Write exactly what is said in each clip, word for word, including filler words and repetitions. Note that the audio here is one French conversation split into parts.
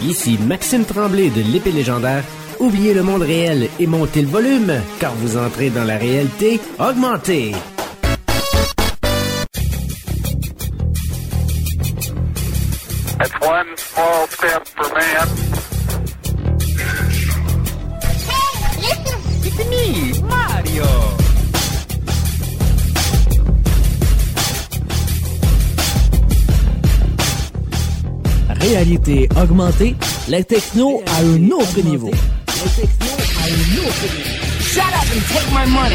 Ici Maxime Tremblay de l'Épée Légendaire. Oubliez le monde réel et montez le volume, car vous entrez dans la réalité augmentée. That's one small step for man. Hey, listen! It's me, Mario! Réalité augmentée, la techno à un autre niveau. La techno à un autre niveau. Shut up and take my money!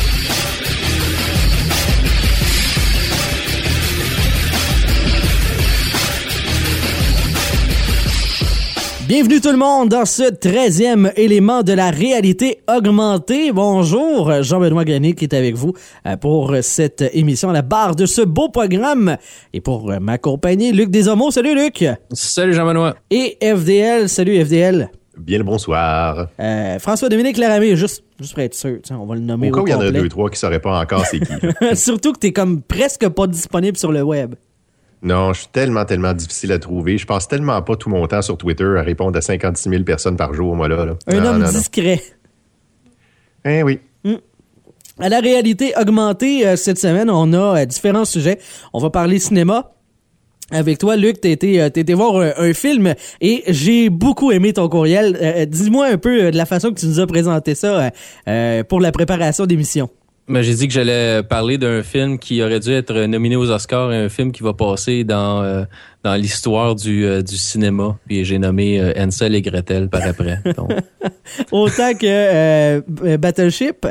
Bienvenue tout le monde dans ce treizième élément de la réalité augmentée. Bonjour, Jean-Benoît Grenier qui est avec vous pour cette émission à la barre de ce beau programme. Et pour m'accompagner, Luc Desormeaux. Salut Luc! Salut Jean-Benoît! Et F D L. Salut F D L! Bien le bonsoir. Euh, François-Dominique Laramie, juste, juste pour être sûr, on va le nommer au, au cas où il y en a complet. deux, trois qui ne sauraient pas encore c'est qui. Surtout que t'es comme presque pas disponible sur le web. Non, je suis tellement, tellement difficile à trouver. Je passe tellement pas tout mon temps sur Twitter à répondre à cinquante-six mille personnes par jour, moi, là. là. Un non, homme non, discret. Non. Eh oui. Mm. À la réalité augmentée, euh, cette semaine, on a euh, différents sujets. On va parler cinéma. Avec toi, Luc, t'as été, euh, t'as été voir un, un film et j'ai beaucoup aimé ton courriel. Euh, dis-moi un peu euh, de la façon que tu nous as présenté ça euh, euh, pour la préparation d'émission. Ben, j'ai dit que j'allais parler d'un film qui aurait dû être nominé aux Oscars et un film qui va passer dans euh, dans l'histoire du euh, du cinéma. Puis j'ai nommé euh, Hansel et Gretel par après. Donc. Autant que euh, Battleship?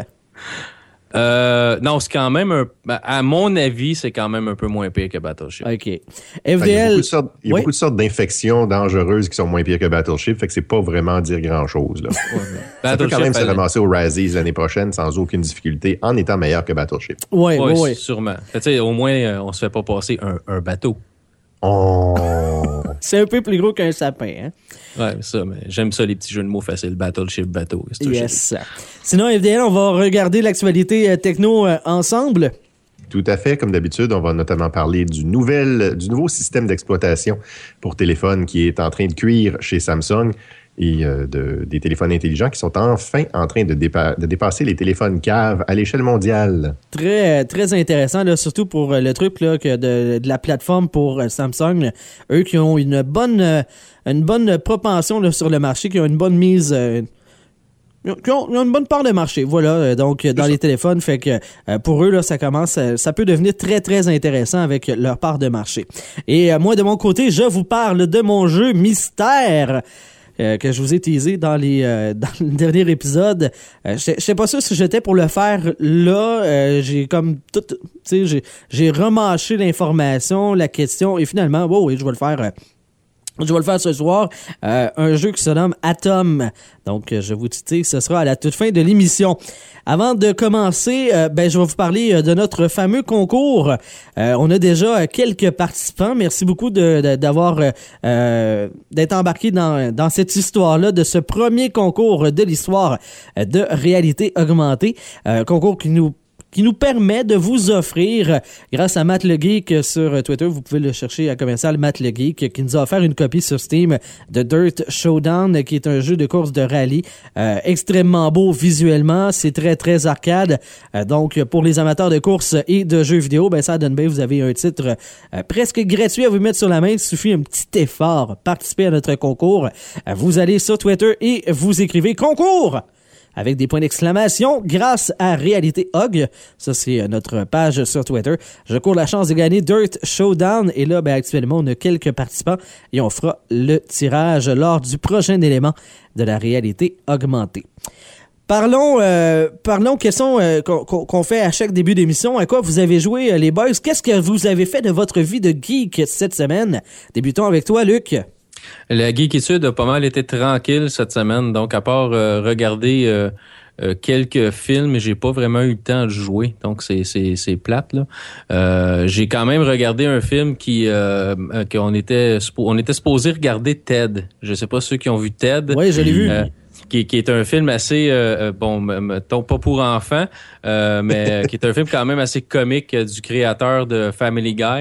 Euh, non, c'est quand même un, à mon avis, c'est quand même un peu moins pire que Battleship. OK. F D L. Il y a beaucoup de sortes, il y a oui. beaucoup de sortes d'infections dangereuses qui sont moins pires que Battleship, fait que c'est pas vraiment dire grand-chose, là. Ouais, ça peut quand même se ramasser aux Razzies l'année prochaine sans aucune difficulté en étant meilleur que Battleship. Oui, oui, oui. oui. Sûrement. Tu sais, au moins, on se fait pas passer un, un bateau. Oh. C'est un peu plus gros qu'un sapin, hein? Ouais, ça, mais j'aime ça, les petits jeux de mots faciles. Battleship, bateau. Yes. Sinon, F D L, on va regarder l'actualité techno euh, ensemble. Tout à fait. Comme d'habitude, on va notamment parler du, nouvel, du nouveau système d'exploitation pour téléphone qui est en train de cuire chez Samsung et euh, de, des téléphones intelligents qui sont enfin en train de, dépa- de dépasser les téléphones caves à l'échelle mondiale. Très, très intéressant, là, surtout pour le truc là, que de, de la plateforme pour Samsung. Là, eux qui ont une bonne, une bonne propension là, sur le marché, qui ont une bonne mise... Euh, Ils ont, ils ont une bonne part de marché, voilà, donc dans les téléphones, fait que euh, pour eux, là, ça commence, ça peut devenir très, très intéressant avec leur part de marché. Et euh, moi, de mon côté, je vous parle de mon jeu Mystère, euh, que je vous ai teasé dans les euh, dans le dernier épisode. Euh, je sais pas sûr si j'étais pour le faire là, euh, j'ai comme tout, tu sais, j'ai, j'ai remâché l'information, la question, et finalement, oh oui, je vais le faire... Euh, Je vais le faire ce soir, euh, un jeu qui se nomme Atom. Donc, je vous dis, ce sera à la toute fin de l'émission. Avant de commencer, euh, ben, je vais vous parler de notre fameux concours. Euh, on a déjà quelques participants. Merci beaucoup de, de, d'avoir euh, d'être embarqué dans, dans cette histoire-là, de ce premier concours de l'histoire de réalité augmentée. Euh, concours qui nous qui nous permet de vous offrir, grâce à Matt le Geek sur Twitter, vous pouvez le chercher à commercial Matt le Geek, qui nous a offert une copie sur Steam de Dirt Showdown, qui est un jeu de course de rallye euh, extrêmement beau visuellement, c'est très très arcade, euh, donc pour les amateurs de course et de jeux vidéo, ben ça donne bien, vous avez un titre euh, presque gratuit à vous mettre sur la main, il suffit un petit effort, participer à notre concours, euh, vous allez sur Twitter et vous écrivez concours avec des points d'exclamation grâce à Réalité Hog. Ça, c'est notre page sur Twitter. Je cours la chance de gagner Dirt Showdown. Et là, ben, actuellement, on a quelques participants et on fera le tirage lors du prochain élément de la réalité augmentée. Parlons, euh, parlons questions euh, qu'on, qu'on fait à chaque début d'émission. À quoi vous avez joué, les boys? Qu'est-ce que vous avez fait de votre vie de geek cette semaine? Débutons avec toi, Luc. La geekitude a pas mal été tranquille cette semaine, donc à part euh, regarder euh, euh, quelques films, j'ai pas vraiment eu le temps de jouer, donc c'est c'est c'est plate là. Euh, j'ai quand même regardé un film qui euh, qu'on était on était supposé regarder Ted. Je sais pas ceux qui ont vu Ted. Oui, je l'ai vu. Euh, Qui, qui est un film assez, euh, bon, mettons pas pour enfants, euh, mais qui est un film quand même assez comique du créateur de Family Guy.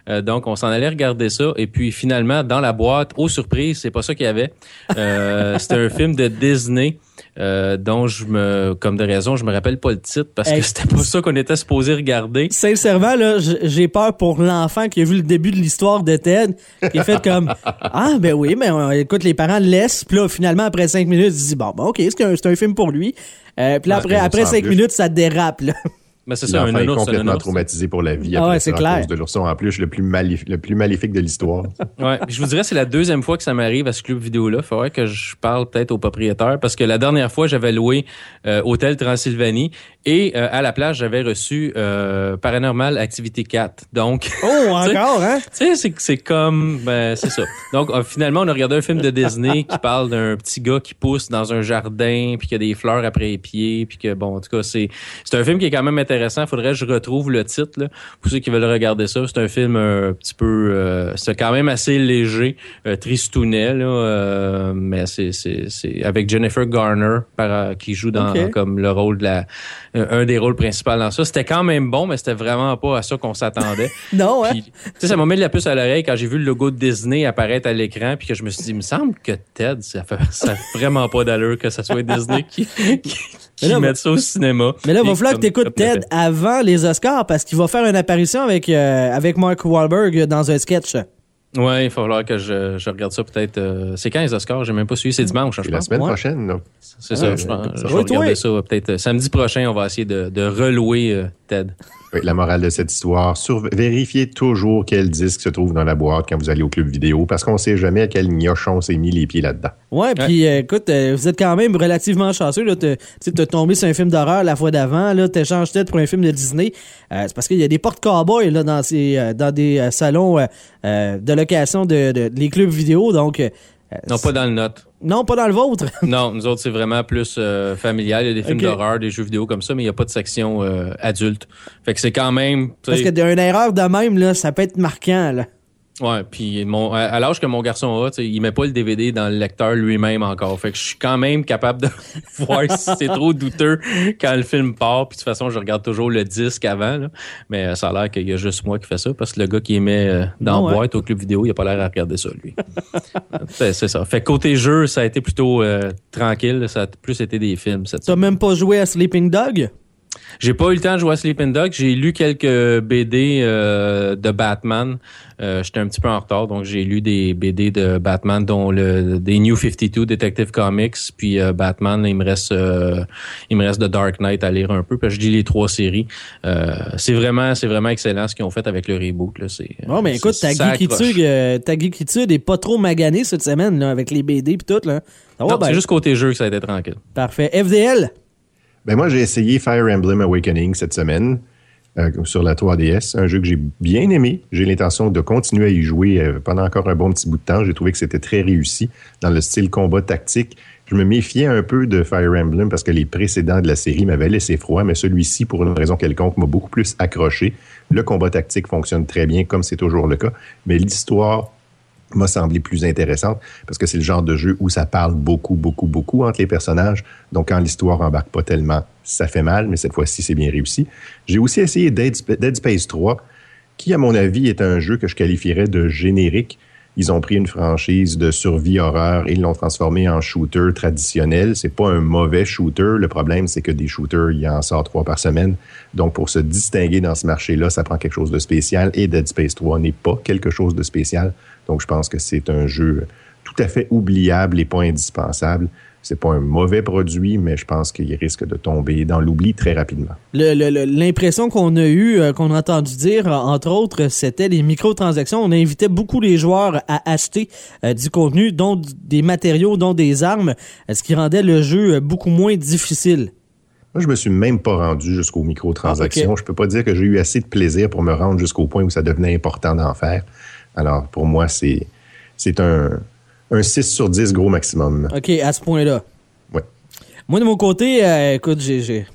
Euh, donc, on s'en allait regarder ça. Et puis, finalement, dans la boîte, aux surprises, c'est pas ça qu'il y avait. Euh, c'était un film de Disney. Euh, dont je me, comme de raison, je me rappelle pas le titre parce hey. que c'était pas ça qu'on était supposé regarder. Sincèrement, là, j'ai peur pour l'enfant qui a vu le début de l'histoire de Ted, qui est fait comme ah ben oui, mais on, écoute, les parents le laissent, puis là finalement après cinq minutes, ils se disent bon, bon ok, c'est un, c'est un film pour lui. Euh, puis là après après cinq minutes, ça dérape là. Mais c'est ça, un est ours, complètement un traumatisé pour la vie ah après ouais, ça, c'est à clair. cause de l'ourson en plus, le plus, malif- le plus maléfique de l'histoire. Ouais, je vous dirais c'est la deuxième fois que ça m'arrive à ce club vidéo-là. Il faudrait que je parle peut-être au propriétaire parce que la dernière fois, j'avais loué euh, Hôtel Transylvanie et euh, à la place, j'avais reçu euh, Paranormal Activity quatre. Donc, oh, encore, hein? Tu sais, c'est, c'est comme, ben, c'est ça. Donc, euh, finalement, on a regardé un film de Disney qui parle d'un petit gars qui pousse dans un jardin puis qu'il y a des fleurs après les pieds puis que, bon, en tout cas, c'est, c'est un film qui est quand même intéressant. Faudrait que je retrouve le titre, là, pour ceux qui veulent regarder ça. C'est un film un petit peu, euh, c'est quand même assez léger, euh, tristounet, là, euh, mais c'est, c'est, c'est avec Jennifer Garner par, qui joue dans, okay. comme le rôle de la, un des rôles principaux dans ça. C'était quand même bon, mais c'était vraiment pas à ça qu'on s'attendait. Non, hein? Tu sais, ça m'a mis de la puce à l'oreille quand j'ai vu le logo de Disney apparaître à l'écran, puis que je me suis dit, il me semble que Ted, ça fait, ça fait vraiment pas d'allure que ça soit Disney qui, qui qui là, mettent ça au cinéma. Mais là, il va falloir que t'écoutes Ted avant les Oscars parce qu'il va faire une apparition avec euh, avec Mark Wahlberg dans un sketch. Ouais, il va falloir que je, je regarde ça peut-être. Euh, c'est quand les Oscars? J'ai même pas suivi. C'est dimanche, je pense. La semaine ouais. prochaine, là. C'est ça. Ouais, je, ouais, je, je vais regarder ça peut-être samedi prochain. On va essayer de, de relouer euh, Ted. Oui, la morale de cette histoire, sur, vérifiez toujours quel disque se trouve dans la boîte quand vous allez au club vidéo, parce qu'on ne sait jamais à quel gnochon s'est mis les pieds là-dedans. Ouais, puis ouais. euh, écoute, euh, vous êtes quand même relativement chanceux. Tu es tombé sur un film d'horreur la fois d'avant, tu échanges tête pour un film de Disney. Euh, c'est parce qu'il y a des porte-cowboys là, dans, ces, euh, dans des euh, salons euh, de location de, de, de les clubs vidéo, donc... Euh, non, pas dans le nôtre. Non, pas dans le vôtre. Non, nous autres, c'est vraiment plus euh, familial. Il y a des films okay. d'horreur, des jeux vidéo comme ça, mais il n'y a pas de section euh, adulte. Fait que c'est quand même... Parce que d'une erreur de même, là, ça peut être marquant, là. Ouais, puis mon, à l'âge que mon garçon a, il met pas le D V D dans le lecteur lui-même encore. Fait que je suis quand même capable de voir si c'est trop douteux quand le film part. Puis de toute façon, je regarde toujours le disque avant. Là. Mais ça a l'air qu'il y a juste moi qui fais ça parce que le gars qui émet dans la boîte au club vidéo, il a pas l'air à regarder ça, lui. c'est, c'est ça. Fait que côté jeu, ça a été plutôt euh, tranquille. Ça a plus été des films. Cette T'as semaine. Même pas joué à Sleeping Dog? J'ai pas eu le temps de jouer à Sleeping Dog. J'ai lu quelques B D euh, de Batman. Euh, j'étais un petit peu en retard, donc j'ai lu des B D de Batman, dont le des New cinquante-deux Detective Comics, puis euh, Batman. Il me reste, euh, il me reste The Dark Knight à lire un peu. Puis je lis les trois séries. Euh, c'est vraiment, c'est vraiment excellent ce qu'ils ont fait avec le reboot. Là. C'est. Non, mais écoute, ta geekitude, euh, ta geekitude est pas trop maganée cette semaine là, avec les B D puis tout là. Non, ben. C'est juste côté jeu que ça a été tranquille. Parfait. F D L. Ben moi, j'ai essayé Fire Emblem Awakening cette semaine euh, sur la trois D S, un jeu que j'ai bien aimé. J'ai l'intention de continuer à y jouer euh, pendant encore un bon petit bout de temps. J'ai trouvé que c'était très réussi dans le style combat tactique. Je me méfiais un peu de Fire Emblem parce que les précédents de la série m'avaient laissé froid, mais celui-ci, pour une raison quelconque, m'a beaucoup plus accroché. Le combat tactique fonctionne très bien, comme c'est toujours le cas, mais l'histoire m'a semblé plus intéressante parce que c'est le genre de jeu où ça parle beaucoup, beaucoup, beaucoup entre les personnages. Donc, quand l'histoire embarque pas tellement, ça fait mal, mais cette fois-ci, c'est bien réussi. J'ai aussi essayé Dead, Dead Space trois, qui, à mon avis, est un jeu que je qualifierais de générique. Ils ont pris une franchise de survie horreur et ils l'ont transformé en shooter traditionnel. C'est pas un mauvais shooter. Le problème, c'est que des shooters, il y en sort trois par semaine. Donc, pour se distinguer dans ce marché-là, ça prend quelque chose de spécial et Dead Space trois n'est pas quelque chose de spécial. Donc, je pense que c'est un jeu tout à fait oubliable et pas indispensable. C'est pas un mauvais produit, mais je pense qu'il risque de tomber dans l'oubli très rapidement. Le, le, l'impression qu'on a eue, euh, qu'on a entendu dire, entre autres, c'était les microtransactions. On invitait beaucoup les joueurs à acheter euh, du contenu, dont des matériaux, dont des armes, ce qui rendait le jeu beaucoup moins difficile. Moi, je me suis même pas rendu jusqu'aux microtransactions. Ah, okay. Je peux pas dire que j'ai eu assez de plaisir pour me rendre jusqu'au point où ça devenait important d'en faire. Alors, pour moi, c'est, c'est un, un six sur dix gros maximum. OK, à ce point-là. Oui. Moi, de mon côté, euh, écoute, j'ai... J'ai,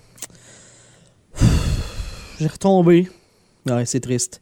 j'ai retombé. Ouais, c'est triste.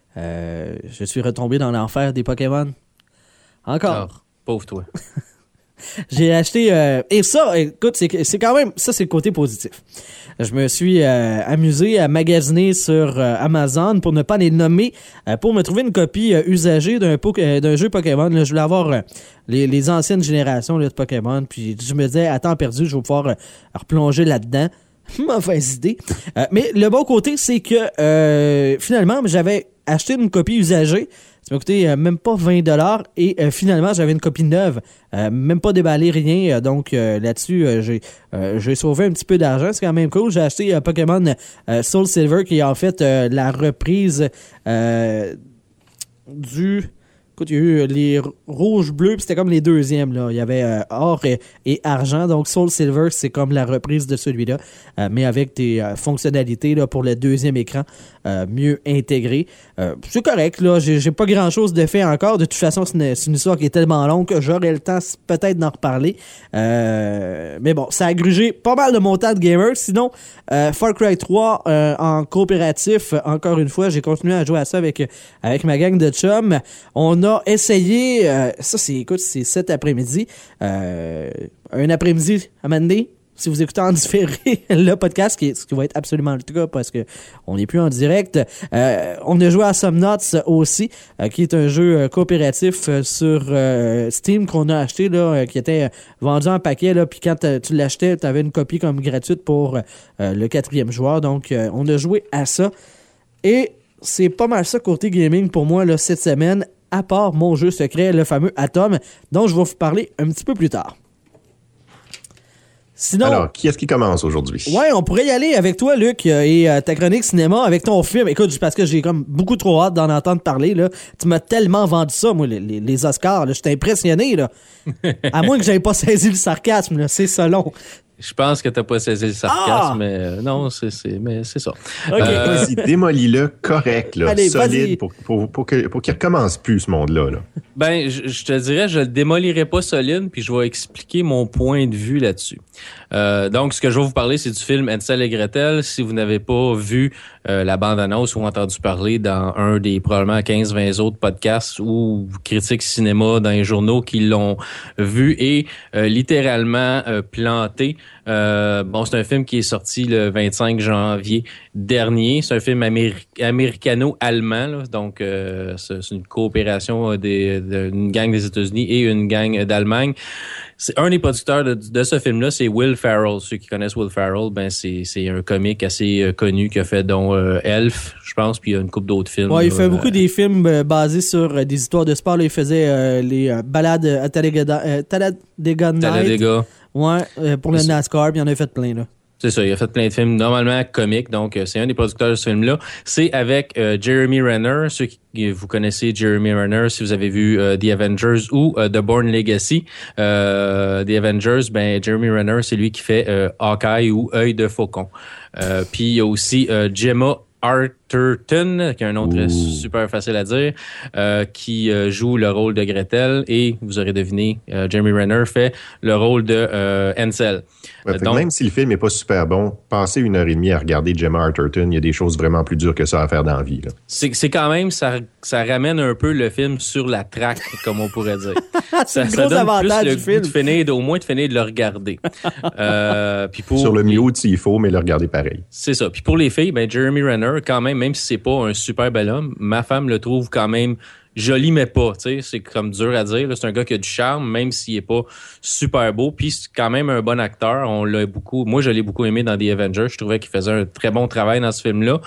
Euh, je suis retombé dans l'enfer des Pokémon. Encore. Oh, pauvre toi. J'ai acheté... Euh, et ça, écoute, c'est, c'est quand même... Ça, c'est le côté positif. Je me suis euh, amusé à magasiner sur euh, Amazon, pour ne pas les nommer, euh, pour me trouver une copie euh, usagée d'un, po- euh, d'un jeu Pokémon. Là, je voulais avoir euh, les, les anciennes générations là, de Pokémon, puis je me disais, à temps perdu, je vais pouvoir euh, replonger là-dedans. Mauvaise idée. Euh, mais le bon côté, c'est que euh, finalement, j'avais acheté une copie usagée. Ça m'a coûté euh, même pas vingt dollars et euh, finalement, j'avais une copie neuve. Euh, même pas déballé, rien. Euh, donc euh, là-dessus, euh, j'ai, euh, j'ai sauvé un petit peu d'argent. C'est quand même cool. J'ai acheté euh, Pokémon euh, Soul Silver, qui est en fait euh, la reprise euh, du... Écoute, il y a eu les rouges, bleus, puis c'était comme les deuxièmes, là. Il y avait euh, or et, et argent. Donc, Soul Silver, c'est comme la reprise de celui-là, euh, mais avec des euh, fonctionnalités là, pour le deuxième écran euh, mieux intégrées. Euh, c'est correct, là. J'ai, j'ai pas grand-chose de fait encore. De toute façon, c'est une, c'est une histoire qui est tellement longue que j'aurai le temps peut-être d'en reparler. Euh, mais bon, ça a grugé pas mal de mon temps de gamer. Sinon, euh, Far Cry trois euh, en coopératif, encore une fois, j'ai continué à jouer à ça avec, avec ma gang de chums. On a a essayé, euh, ça c'est, écoute, c'est cet après-midi, euh, un après-midi à Monday, si vous écoutez en différé le podcast, qui, ce qui va être absolument le cas parce que on n'est plus en direct. Euh, on a joué à Somnauts aussi, euh, qui est un jeu euh, coopératif euh, sur euh, Steam qu'on a acheté, là, euh, qui était vendu en paquet, là, puis quand tu l'achetais, tu avais une copie comme gratuite pour euh, le quatrième joueur. Donc, euh, on a joué à ça. Et c'est pas mal ça côté gaming pour moi là, cette semaine, à part mon jeu secret, le fameux Atom, dont je vais vous parler un petit peu plus tard. Sinon, alors, qui est-ce qui commence aujourd'hui? Ouais, on pourrait y aller avec toi, Luc, et euh, ta chronique cinéma avec ton film. Écoute, parce que j'ai comme beaucoup trop hâte d'en entendre parler, là. Tu m'as tellement vendu ça, moi, les, les, les Oscars, là. J'étais impressionné, là. À moins que j'avais pas saisi le sarcasme, là. C'est ça long. Je pense que t'as pas saisi le sarcasme, ah! mais euh, non, c'est, c'est, mais c'est ça. Okay. Euh, vas-y, démolis-le correct, là, allez, solide, pour, pour, pour, que, pour qu'il recommence plus, ce monde-là. Là. Ben, je, je te dirais, je le démolirai pas solide, puis je vais expliquer mon point de vue là-dessus. Euh, donc, ce que je vais vous parler, c'est du film Hansel et Gretel. Si vous n'avez pas vu euh, la bande-annonce ou entendu parler dans un des probablement quinze vingt autres podcasts ou critiques cinéma dans les journaux qui l'ont vu et euh, littéralement euh, planté. Euh, bon, c'est un film qui est sorti le vingt-cinq janvier dernier. C'est un film améri- américano-allemand, là. Donc euh, c'est, c'est une coopération des, d'une gang des États-Unis et une gang d'Allemagne. C'est un des producteurs de, de ce film-là, c'est Will Ferrell. Ceux qui connaissent Will Ferrell, ben c'est c'est un comique assez euh, connu qui a fait dont euh, Elf, je pense, puis il y a une couple d'autres films. Ouais, il là, fait euh, beaucoup des films euh, basés sur euh, des histoires de sport. Là, il faisait euh, les euh, balades à Talladega, euh, Talladega Night. Talladega. Ouais, euh, pour le NASCAR, puis il en a fait plein, là. C'est ça, il a fait plein de films normalement comiques, donc euh, c'est un des producteurs de ce film-là. C'est avec euh, Jeremy Renner, ceux qui vous connaissez Jeremy Renner si vous avez vu euh, The Avengers ou euh, The Bourne Legacy. Euh, The Avengers, ben Jeremy Renner, c'est lui qui fait euh, Hawkeye ou Œil de Faucon. Euh, puis il y a aussi euh, Gemma Arterton, qui a un nom très super facile à dire, euh, qui euh, joue le rôle de Gretel et, vous aurez deviné, euh, Jeremy Renner fait le rôle de euh, Hansel. Ouais, Donc, même si le film n'est pas super bon, passer une heure et demie à regarder Gemma Arterton, il y a des choses vraiment plus dures que ça à faire dans la vie. Là. C'est, c'est quand même, ça, ça ramène un peu le film sur la traque, comme on pourrait dire. C'est ça, le ça gros donne avantage plus le du film. goût de finir, au moins de finir de le regarder. euh, puis pour Sur le les... mute s'il faut, mais le regarder pareil. C'est ça. Puis pour les filles, ben Jeremy Renner, quand même, même si c'est pas un super bel homme, ma femme le trouve quand même joli, mais pas. Tu sais, c'est comme dur à dire. Là. C'est un gars qui a du charme, même s'il est pas super beau. Puis c'est quand même un bon acteur. On l'a beaucoup. Moi, je l'ai beaucoup aimé dans The Avengers. Je trouvais qu'il faisait un très bon travail dans ce film-là.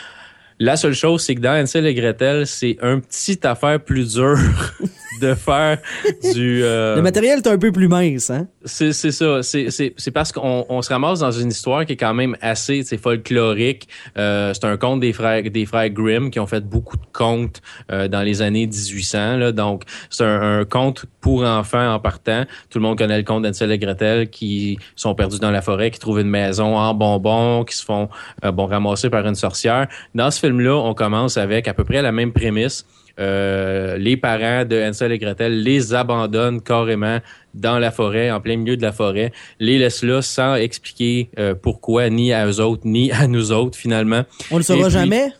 La seule chose, c'est que dans Hansel et Gretel, c'est un petit affaire plus dure de faire du... Euh... Le matériel est un peu plus mince, hein? C'est, c'est ça. C'est, c'est, c'est parce qu'on on se ramasse dans une histoire qui est quand même assez folklorique. Euh, c'est un conte des frères, des frères Grimm qui ont fait beaucoup de contes euh, dans les années dix-huit cents. Là. Donc, c'est un, un conte pour enfants en partant. Tout le monde connaît le conte d'Hansel et Gretel qui sont perdus dans la forêt, qui trouvent une maison en bonbons, qui se font euh, bon ramasser par une sorcière. Dans ce film-là, on commence avec à peu près la même prémisse. Euh, les parents de Hansel et Gretel les abandonnent carrément dans la forêt, en plein milieu de la forêt, les laissent là sans expliquer euh, pourquoi, ni à eux autres, ni à nous autres, finalement. On le saura puis, jamais?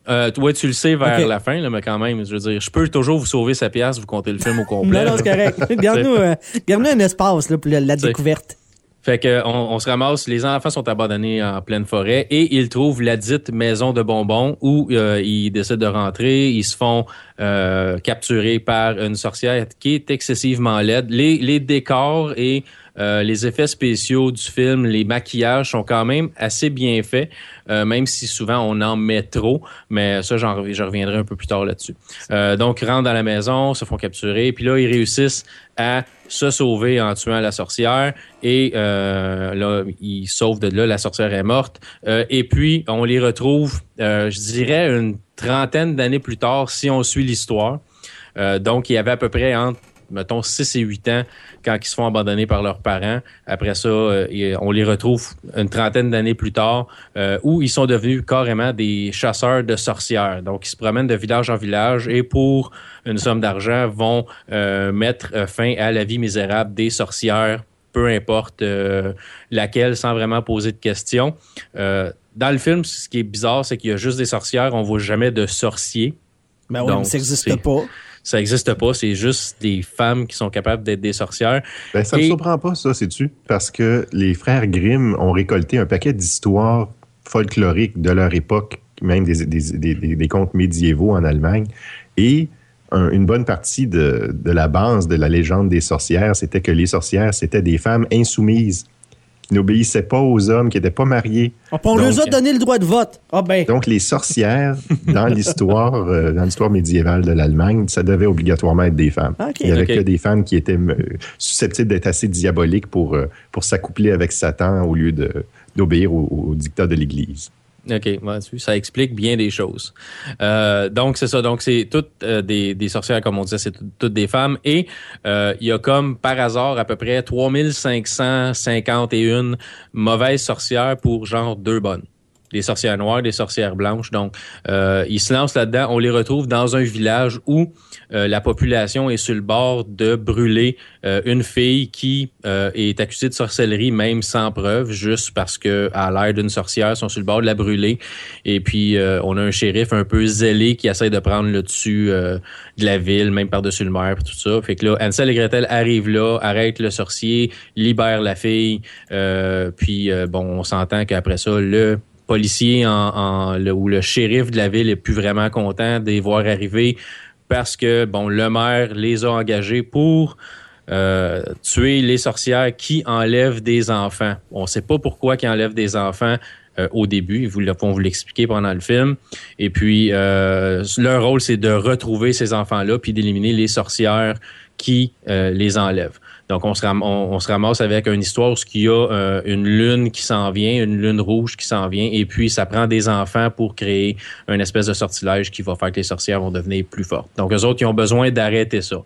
Euh, ouais, tu le sais vers Okay. la fin, là, mais quand même, je veux dire, je peux toujours vous sauver sa pièce, vous comptez le film au complet. Non, non, c'est correct. Garde-nous euh, garde-nous un espace là, pour la, la C'est- découverte. Fait que on, on se ramasse, les enfants sont abandonnés en pleine forêt et ils trouvent la dite maison de bonbons où euh, ils décident de rentrer. Ils se font euh, capturer par une sorcière qui est excessivement laide. Les, les décors et euh, les effets spéciaux du film, les maquillages sont quand même assez bien faits, euh, même si souvent on en met trop. Mais ça, j'en, je reviendrai un peu plus tard là-dessus. Euh, donc, ils rentrent dans la maison, se font capturer, puis là, ils réussissent à se sauver en tuant la sorcière et euh, là, ils sauvent de là, la sorcière est morte. Euh, et puis, on les retrouve, euh, je dirais, une trentaine d'années plus tard, si on suit l'histoire. Euh, donc, il y avait à peu près entre, mettons, six et huit ans quand ils se font abandonner par leurs parents. Après ça, euh, on les retrouve une trentaine d'années plus tard euh, où ils sont devenus carrément des chasseurs de sorcières. Donc, ils se promènent de village en village et pour une somme d'argent vont euh, mettre fin à la vie misérable des sorcières, peu importe euh, laquelle, sans vraiment poser de questions. Euh, dans le film, ce qui est bizarre, c'est qu'il y a juste des sorcières, on voit jamais de sorciers. Ben oui, Donc, mais ça n'existe c'est- pas. Ça n'existe pas, c'est juste des femmes qui sont capables d'être des sorcières. Ben, ça ne Et- me surprend pas, ça, sais-tu? Parce que les frères Grimm ont récolté un paquet d'histoires folkloriques de leur époque, même des, des, des, des, des contes médiévaux en Allemagne. Et un- une bonne partie de, de la base de la légende des sorcières, c'était que les sorcières, c'était des femmes insoumises, qui n'obéissaient pas aux hommes, qui n'étaient pas mariées. On, on Donc- leur a donné le droit de vote. Ah ben, Donc, les sorcières, dans l'histoire euh, dans l'histoire médiévale de l'Allemagne, ça devait obligatoirement être des femmes. Ok. Il n'y avait Ok. que des femmes qui étaient euh, susceptibles d'être assez diaboliques pour, euh, pour s'accoupler avec Satan au lieu de, d'obéir au, au dictat de l'Église. OK, ouais, tu vois, ça explique bien des choses. Euh, donc, c'est ça. Donc, c'est toutes euh, des, des sorcières, comme on disait, c'est tout- toutes des femmes. Et euh, il y a comme, par hasard, à peu près trois mille cinq cent cinquante et une mauvaises sorcières pour genre deux bonnes. Des sorcières noires, des sorcières blanches. Donc, euh, ils se lancent là-dedans. On les retrouve dans un village où euh, la population est sur le bord de brûler euh, une fille qui euh, est accusée de sorcellerie, même sans preuve, juste parce que à l'air d'une sorcière, ils sont sur le bord de la brûler. Et puis, euh, on a un shérif un peu zélé qui essaie de prendre le dessus euh, de la ville, même par-dessus le maire, et tout ça. Fait que là, Hansel et Gretel arrivent là, arrêtent le sorcier, libèrent la fille. Euh, puis, euh, bon, on s'entend qu'après ça, le policier en, en, le, ou le shérif de la ville est plus vraiment content de les voir arriver parce que, bon, le maire les a engagés pour euh, tuer les sorcières qui enlèvent des enfants. On sait pas pourquoi ils enlèvent des enfants euh, au début. Ils vous le- vont vous l'expliquer pendant le film. Et puis, euh, leur rôle, c'est de retrouver ces enfants-là puis d'éliminer les sorcières qui euh, les enlèvent. Donc, on se, ram- on, on se ramasse avec une histoire où il y a euh, une lune qui s'en vient, une lune rouge qui s'en vient, et puis ça prend des enfants pour créer une espèce de sortilège qui va faire que les sorcières vont devenir plus fortes. Donc, eux autres, ils ont besoin d'arrêter ça.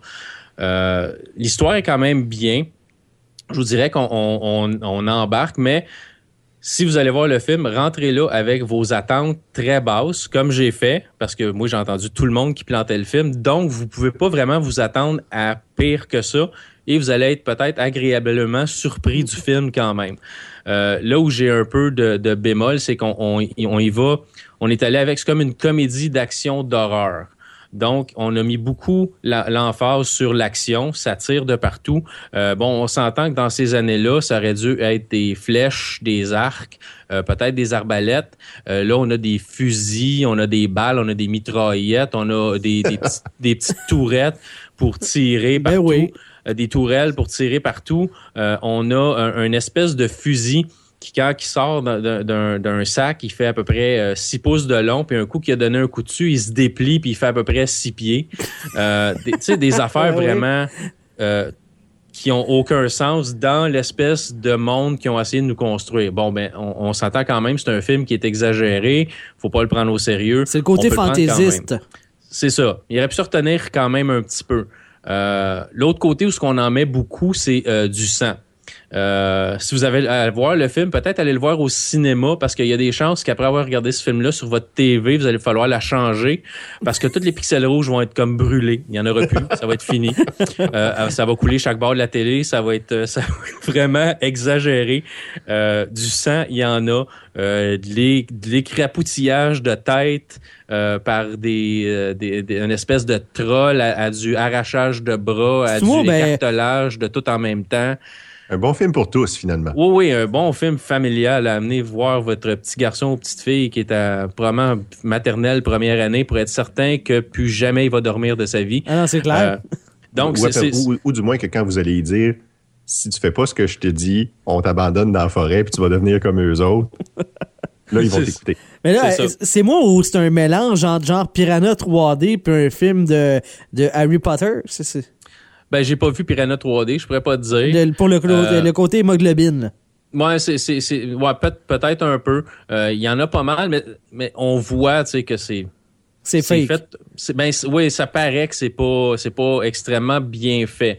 Euh, l'histoire est quand même bien. Je vous dirais qu'on on, on, on embarque, mais si vous allez voir le film, rentrez là avec vos attentes très basses, comme j'ai fait, parce que moi, j'ai entendu tout le monde qui plantait le film. Donc, vous pouvez pas vraiment vous attendre à pire que ça et vous allez être peut-être agréablement surpris du film quand même. Euh, là où j'ai un peu de, de bémol, c'est qu'on on, on y va, on est allé avec, c'est comme une comédie d'action d'horreur. Donc, on a mis beaucoup la, l'emphase sur l'action, ça tire de partout. Euh, bon, on s'entend que dans ces années-là, ça aurait dû être des flèches, des arcs, euh, peut-être des arbalètes. Euh, là, on a des fusils, on a des balles, on a des mitraillettes, on a des, des, petits- des petites tourettes pour tirer Ben partout. oui. Euh, des tourelles pour tirer partout. Euh, on a un, un espèce de fusil qui, quand il sort d'un, d'un, d'un sac, il fait à peu près euh, six pouces de long, puis un coup qu'il a donné un coup dessus, il se déplie, puis il fait à peu près six pieds. Euh, tu sais, des affaires Oui. vraiment euh, qui ont aucun sens dans l'espèce de monde qu'ils ont essayé de nous construire. Bon, ben, on, on s'entend quand même, c'est un film qui est exagéré, faut pas le prendre au sérieux. C'est le côté On peut le prendre quand même. fantaisiste. C'est ça. Il aurait pu se retenir quand même un petit peu. Euh, l'autre côté où ce qu'on en met beaucoup, c'est euh, du sang. Euh, si vous avez à voir le film, peut-être allez le voir au cinéma parce qu'il y a des chances qu'après avoir regardé ce film-là sur votre T V, vous allez falloir la changer parce que tous les pixels rouges vont être comme brûlés. Il n'y en aura plus. Ça va être fini. Euh, ça va couler chaque bord de la télé. Ça va être, ça va être vraiment exagéré. Euh, du sang, il y en a. Euh, de, l'é, de l'écrapoutillage de tête euh, par des, euh, des, des une espèce de troll à, à du arrachage de bras, à C'est du moi, ben- écartelage de tout en même temps. Un bon film pour tous, finalement. Oui, oui, un bon film familial à amener voir votre petit garçon ou petite fille qui est à probablement maternelle première année pour être certain que plus jamais il va dormir de sa vie. Ah non, c'est clair. Euh, donc, ou, c'est, c'est, ou, ou du moins que quand vous allez y dire, si tu fais pas ce que je te dis, on t'abandonne dans la forêt puis tu vas devenir comme eux autres. Là, ils vont C'est- t'écouter. Mais là, C'est c'est, ça. c'est moi ou c'est un mélange entre genre Piranha trois D puis un film de, de Harry Potter? C'est, c'est, ben, j'ai pas vu Piranha trois D, je pourrais pas te dire. le- pour le, Euh, le côté hémoglobine. là. Ouais, c'est, c'est, c'est, ouais, peut, peut-être un peu. Euh, il y en a pas mal, mais, mais on voit, tu sais, que c'est, C'est c'est fake. fait. C'est, ben, c'est- oui, ça paraît que c'est pas, c'est pas extrêmement bien fait.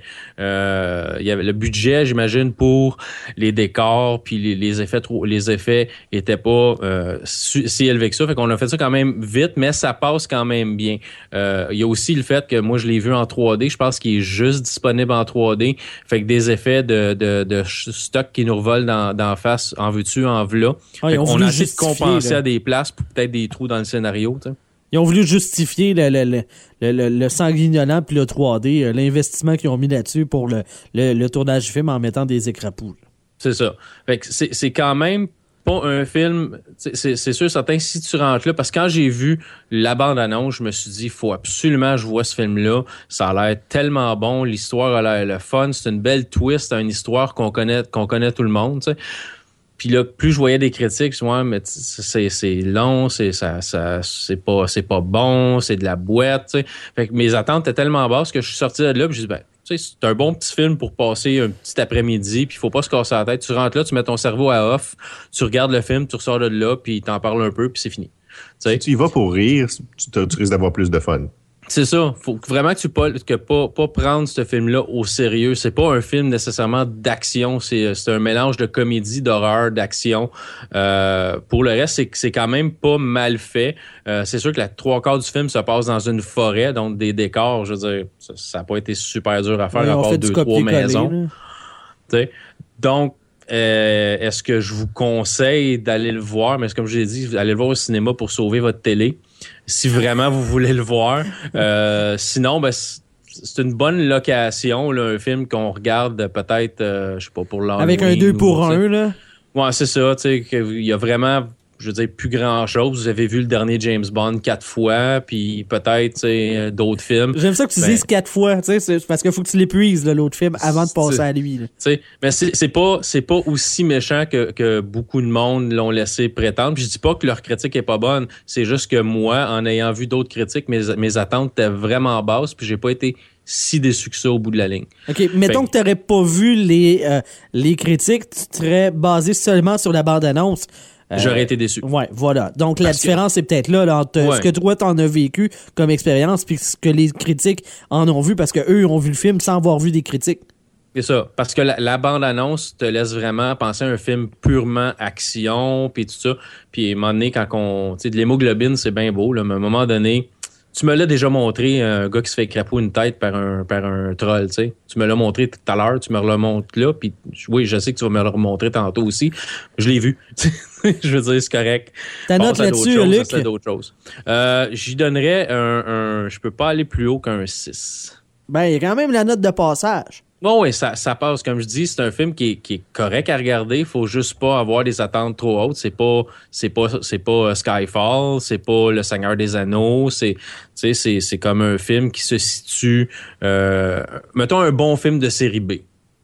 Euh, il y avait le budget, j'imagine, pour les décors, puis les, les effets, trop, les effets étaient pas euh, su- si élevés que ça. Fait qu'on a fait ça quand même vite, mais ça passe quand même bien. Euh, il y a aussi le fait que moi, je l'ai vu en trois D. Je pense qu'il est juste disponible en trois D. Fait que des effets de, de, de stock qui nous revolent dans, dans face, en veux-tu, en v'là. Ah, Fait ils ont qu'on voulu a essayé de justifier, compenser là. à des places pour peut-être des trous dans le scénario, tu sais. Ils ont voulu justifier le, le, le, le, le, le sanguignolant puis le trois D, euh, l'investissement qu'ils ont mis là-dessus pour le, le, le tournage du film en mettant des écrapous. là. C'est ça. Fait que c'est, c'est quand même pas un film. C'est, c'est, c'est sûr, certain, si tu rentres là, parce que quand j'ai vu la bande-annonce, je me suis dit, il faut absolument que je vois ce film-là. Ça a l'air tellement bon. L'histoire a l'air le fun. C'est une belle twist à une histoire qu'on connaît, qu'on connaît tout le monde, tu sais. Puis là, plus je voyais des critiques, je me disais, ouais, mais c'est, c'est long, c'est, ça, ça, c'est pas, c'est pas bon, c'est de la boîte, tu sais. Fait que mes attentes étaient tellement basses que je suis sorti de là, puis j'ai dit, ben, tu sais, c'est un bon petit film pour passer un petit après-midi, puis il faut pas se casser la tête. Tu rentres là, tu mets ton cerveau à off, tu regardes le film, tu ressors de là, puis t'en parles un peu, puis c'est fini. Tu sais. Si tu y vas pour rire, tu, te- tu risques d'avoir plus de fun. C'est ça. Faut vraiment que tu pas que pas pas prendre ce film-là au sérieux. C'est pas un film nécessairement d'action. C'est c'est un mélange de comédie, d'horreur, d'action. Euh, pour le reste, c'est c'est quand même pas mal fait. Euh, c'est sûr que la trois quarts du film se passe dans une forêt, donc des décors. Je veux dire, ça, ça a pas été super dur à faire, Ouais, à on part fait du deux trois copier-coller, maisons. là. Tu sais. Donc, euh, est-ce que je vous conseille d'aller le voir? Mais comme je l'ai dit, allez le voir au cinéma pour sauver votre télé, si vraiment vous voulez le voir. Euh, sinon, ben, c'est c'est une bonne location, là, un film qu'on regarde peut-être, euh, je sais pas, pour l'Halloween. Avec un deux pour ou, tu sais. un, là. Ouais, c'est ça, tu sais, qu'il y a vraiment, je veux dire, plus grand-chose. Vous avez vu le dernier James Bond quatre fois, puis peut-être, tu sais, euh, d'autres films. J'aime ça que tu Ben- dises quatre fois, tu sais, c'est parce qu'il faut que tu l'épuises, là, l'autre film, avant de passer C'est- à lui. là. Tu sais, mais c'est c'est pas c'est pas aussi méchant que que beaucoup de monde l'ont laissé prétendre. Puis je dis pas que leur critique est pas bonne, c'est juste que moi, en ayant vu d'autres critiques, mes mes attentes étaient vraiment basses, puis j'ai pas été si déçu que ça au bout de la ligne. OK, mettons Fait- que t'aurais pas vu les, euh, les critiques, tu serais basé seulement sur la bande-annonce. Euh, J'aurais été déçu. Ouais, voilà. Donc, la Parce que- différence, c'est peut-être là, là, entre euh, Ouais. ce que toi, t'en as vécu comme expérience, puis ce que les critiques en ont vu, parce que eux ont vu le film sans avoir vu des critiques. C'est ça, parce que la, la bande-annonce te laisse vraiment penser à un film purement action, puis tout ça. Puis à un moment donné, quand on... Tu sais, de l'hémoglobine, c'est bien beau, là, mais à un moment donné, tu me l'as déjà montré, un gars qui se fait écrapouiller une tête par un, par un troll, tu sais. Tu me l'as montré tout à l'heure, tu me le montres là, puis oui, je sais que tu vas me le remontrer tantôt aussi. Je l'ai vu. Je veux dire, c'est correct. Ta note Passe à d'autres là-dessus, choses, Luc? ça, c'est d'autres choses. Euh, j'y donnerais un, un... Je peux pas aller plus haut qu'un six. Ben, il y a quand même la note de passage. Bon, oui, ça, ça passe. Comme je dis, c'est un film qui est, qui est correct à regarder. Il faut juste pas avoir des attentes trop hautes. C'est pas, c'est pas, c'est pas Skyfall, c'est pas Le Seigneur des Anneaux. C'est, tu sais, c'est, c'est comme un film qui se situe, euh, mettons un bon film de série B.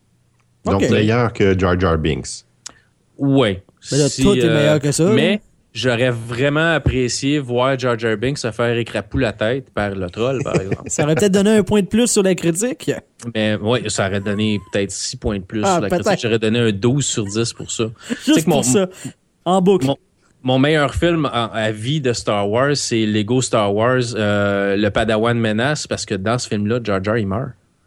Donc, Ok. meilleur que Jar Jar Binks. Ouais. Mais là, tout est meilleur que ça, Mais là. j'aurais vraiment apprécié voir Jar Jar Binks se faire écrapouiller la tête par le troll, par exemple. Ça aurait peut-être donné un point de plus sur la critique. Mais oui, ça aurait donné peut-être six points de plus Ah, sur la peut-être. critique. J'aurais donné un douze sur dix pour ça. Tu sais Juste que mon- pour ça. En boucle. Mon, mon meilleur film à, à vie de Star Wars, c'est Lego Star Wars, euh, le Padawan Menace, parce que dans ce film-là, Jar Jar, il meurt.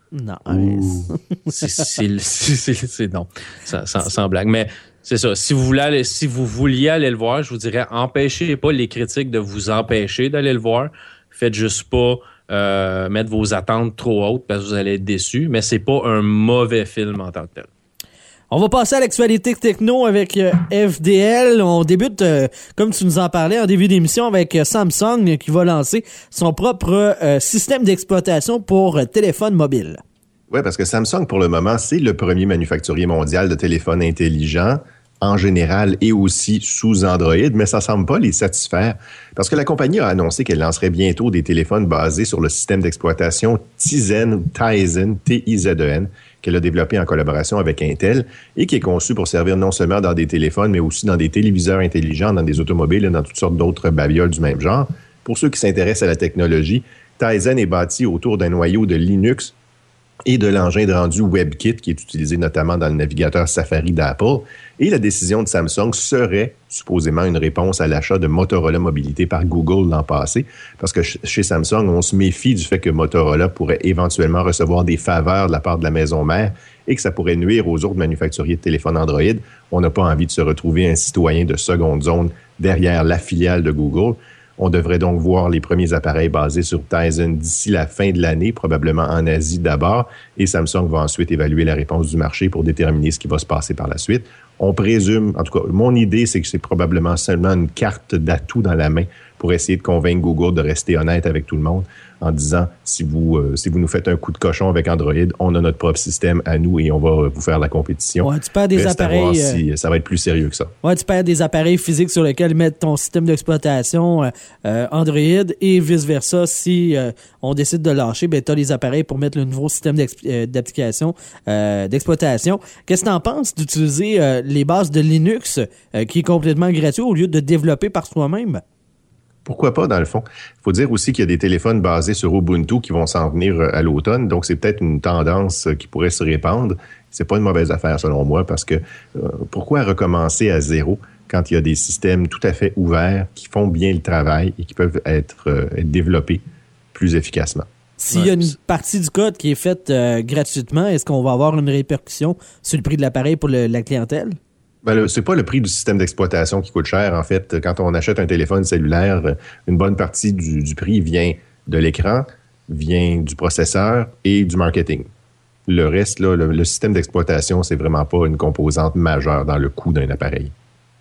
Nice. c'est, c'est, c'est, c'est, c'est non, sans, sans, sans blague. Mais c'est ça. Si vous voulez aller, si vous vouliez aller le voir, je vous dirais, empêchez pas les critiques de vous empêcher d'aller le voir. Faites juste pas euh, mettre vos attentes trop hautes parce que vous allez être déçus. Mais c'est pas un mauvais film en tant que tel. On va passer à l'actualité techno avec euh, F D L. On débute, euh, comme tu nous en parlais en début d'émission, avec euh, Samsung qui va lancer son propre euh, système d'exploitation pour euh, téléphone mobile. Oui, parce que Samsung, pour le moment, c'est le premier manufacturier mondial de téléphones intelligents en général et aussi sous Android, mais ça ne semble pas les satisfaire parce que la compagnie a annoncé qu'elle lancerait bientôt des téléphones basés sur le système d'exploitation Tizen, Tizen, T I Z E N, qu'elle a développé en collaboration avec Intel et qui est conçu pour servir non seulement dans des téléphones, mais aussi dans des téléviseurs intelligents, dans des automobiles et dans toutes sortes d'autres babioles du même genre. Pour ceux qui s'intéressent à la technologie, Tizen est bâti autour d'un noyau de Linux et de l'engin de rendu WebKit qui est utilisé notamment dans le navigateur Safari d'Apple. Et la décision de Samsung serait supposément une réponse à l'achat de Motorola Mobilité par Google l'an passé, parce que chez Samsung, on se méfie du fait que Motorola pourrait éventuellement recevoir des faveurs de la part de la maison mère et que ça pourrait nuire aux autres manufacturiers de téléphones Android. On n'a pas envie de se retrouver un citoyen de seconde zone derrière la filiale de Google. On devrait donc voir les premiers appareils basés sur Tizen d'ici la fin de l'année, probablement en Asie d'abord, et Samsung va ensuite évaluer la réponse du marché pour déterminer ce qui va se passer par la suite. On présume, en tout cas, mon idée, c'est que c'est probablement seulement une carte d'atout dans la main pour essayer de convaincre Google de rester honnête avec tout le monde en disant, si vous, euh, si vous nous faites un coup de cochon avec Android, on a notre propre système à nous et on va vous faire la compétition. Ouais, tu perds des Reste appareils. À voir si ça va être plus sérieux que ça. Ouais, tu perds des appareils physiques sur lesquels mettre ton système d'exploitation euh, euh, Android et vice-versa. Si euh, on décide de lâcher, ben, tu as les appareils pour mettre le nouveau système euh, d'application, euh, d'exploitation. Qu'est-ce que tu en penses d'utiliser euh, les bases de Linux euh, qui est complètement gratuit au lieu de développer par soi-même? Pourquoi pas, dans le fond? Il faut dire aussi qu'il y a des téléphones basés sur Ubuntu qui vont s'en venir à l'automne, donc c'est peut-être une tendance qui pourrait se répandre. C'est pas une mauvaise affaire, selon moi, parce que euh, pourquoi recommencer à zéro quand il y a des systèmes tout à fait ouverts qui font bien le travail et qui peuvent être, euh, être développés plus efficacement? S'il y a une partie du code qui est faite euh, gratuitement, est-ce qu'on va avoir une répercussion sur le prix de l'appareil pour le, la clientèle? Ben, le, c'est pas le prix du système d'exploitation qui coûte cher. En fait, quand on achète un téléphone cellulaire, une bonne partie du, du prix vient de l'écran, vient du processeur et du marketing. Le reste, là, le, le système d'exploitation, c'est vraiment pas une composante majeure dans le coût d'un appareil.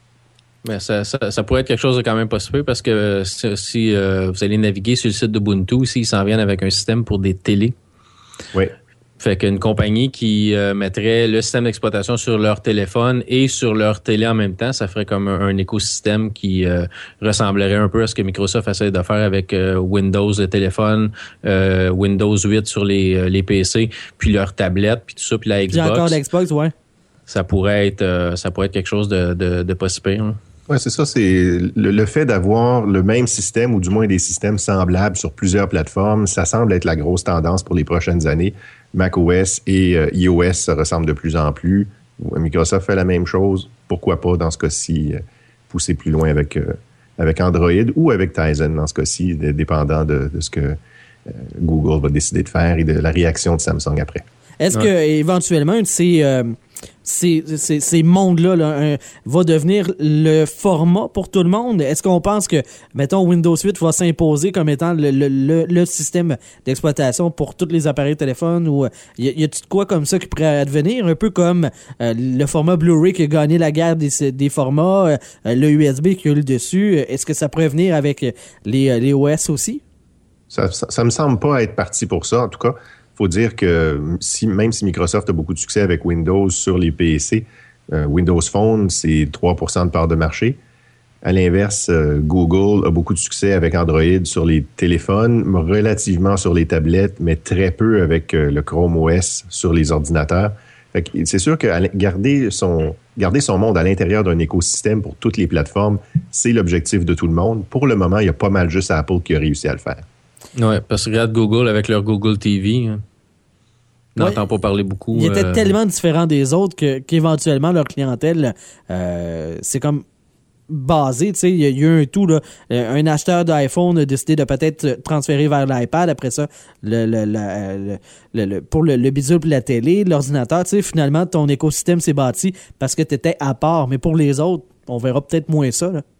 Mais ça, ça, ça pourrait être quelque chose de quand même pas super parce que si, si euh, vous allez naviguer sur le site d'Ubuntu, s'ils s'en viennent avec un système pour des télés. Oui. Fait qu'une compagnie qui euh, mettrait le système d'exploitation sur leur téléphone et sur leur télé en même temps, ça ferait comme un, un écosystème qui euh, ressemblerait un peu à ce que Microsoft essaie de faire avec euh, Windows le téléphone, euh, Windows huit sur les, les P C, puis leur tablette, puis tout ça, puis la Xbox. Puis encore l'Xbox, ouais. Ça pourrait être, euh, ça pourrait être quelque chose de, de, de pas si pire, hein. Oui, c'est ça. C'est le, le fait d'avoir le même système ou du moins des systèmes semblables sur plusieurs plateformes, ça semble être la grosse tendance pour les prochaines années. macOS et euh, iOS se ressemblent de plus en plus. Microsoft fait la même chose. Pourquoi pas, dans ce cas-ci, euh, pousser plus loin avec, euh, avec Android ou avec Tizen, dans ce cas-ci, de, dépendant de, de ce que euh, Google va décider de faire et de la réaction de Samsung après. Est-ce ouais. que éventuellement, une de ces... Euh Ces, ces, ces mondes-là là, un, va devenir le format pour tout le monde? Est-ce qu'on pense que, mettons, Windows huit va s'imposer comme étant le, le, le, le système d'exploitation pour tous les appareils téléphone? Ou y, y a-t-il de quoi comme ça qui pourrait advenir? Un peu comme euh, le format Blu-ray qui a gagné la guerre des, des formats, euh, le U S B qui a eu le dessus. Est-ce que ça pourrait venir avec les, les O S aussi? Ça, ça, ça me semble pas être parti pour ça, en tout cas. Il faut dire que si, même si Microsoft a beaucoup de succès avec Windows sur les P C, euh, Windows Phone, c'est trois pour cent de part de marché. À l'inverse, euh, Google a beaucoup de succès avec Android sur les téléphones, relativement sur les tablettes, mais très peu avec euh, le Chrome O S sur les ordinateurs. Fait que c'est sûr que garder son, garder son monde à l'intérieur d'un écosystème pour toutes les plateformes, c'est l'objectif de tout le monde. Pour le moment, il y a pas mal juste Apple qui a réussi à le faire. Oui, parce que regarde Google avec leur Google T V. Hein. N'entend ouais, pas parler beaucoup. Ils étaient euh... tellement différents des autres que, qu'éventuellement, leur clientèle, euh, c'est comme basé, tu sais, il y, y a eu un tout, là, un acheteur d'iPhone a décidé de peut-être transférer vers l'iPad, après ça, le, le, le, le, le pour le, le bidule pour la télé, l'ordinateur, tu sais, finalement, ton écosystème s'est bâti parce que tu étais à part, mais pour les autres, on verra peut-être moins ça, là.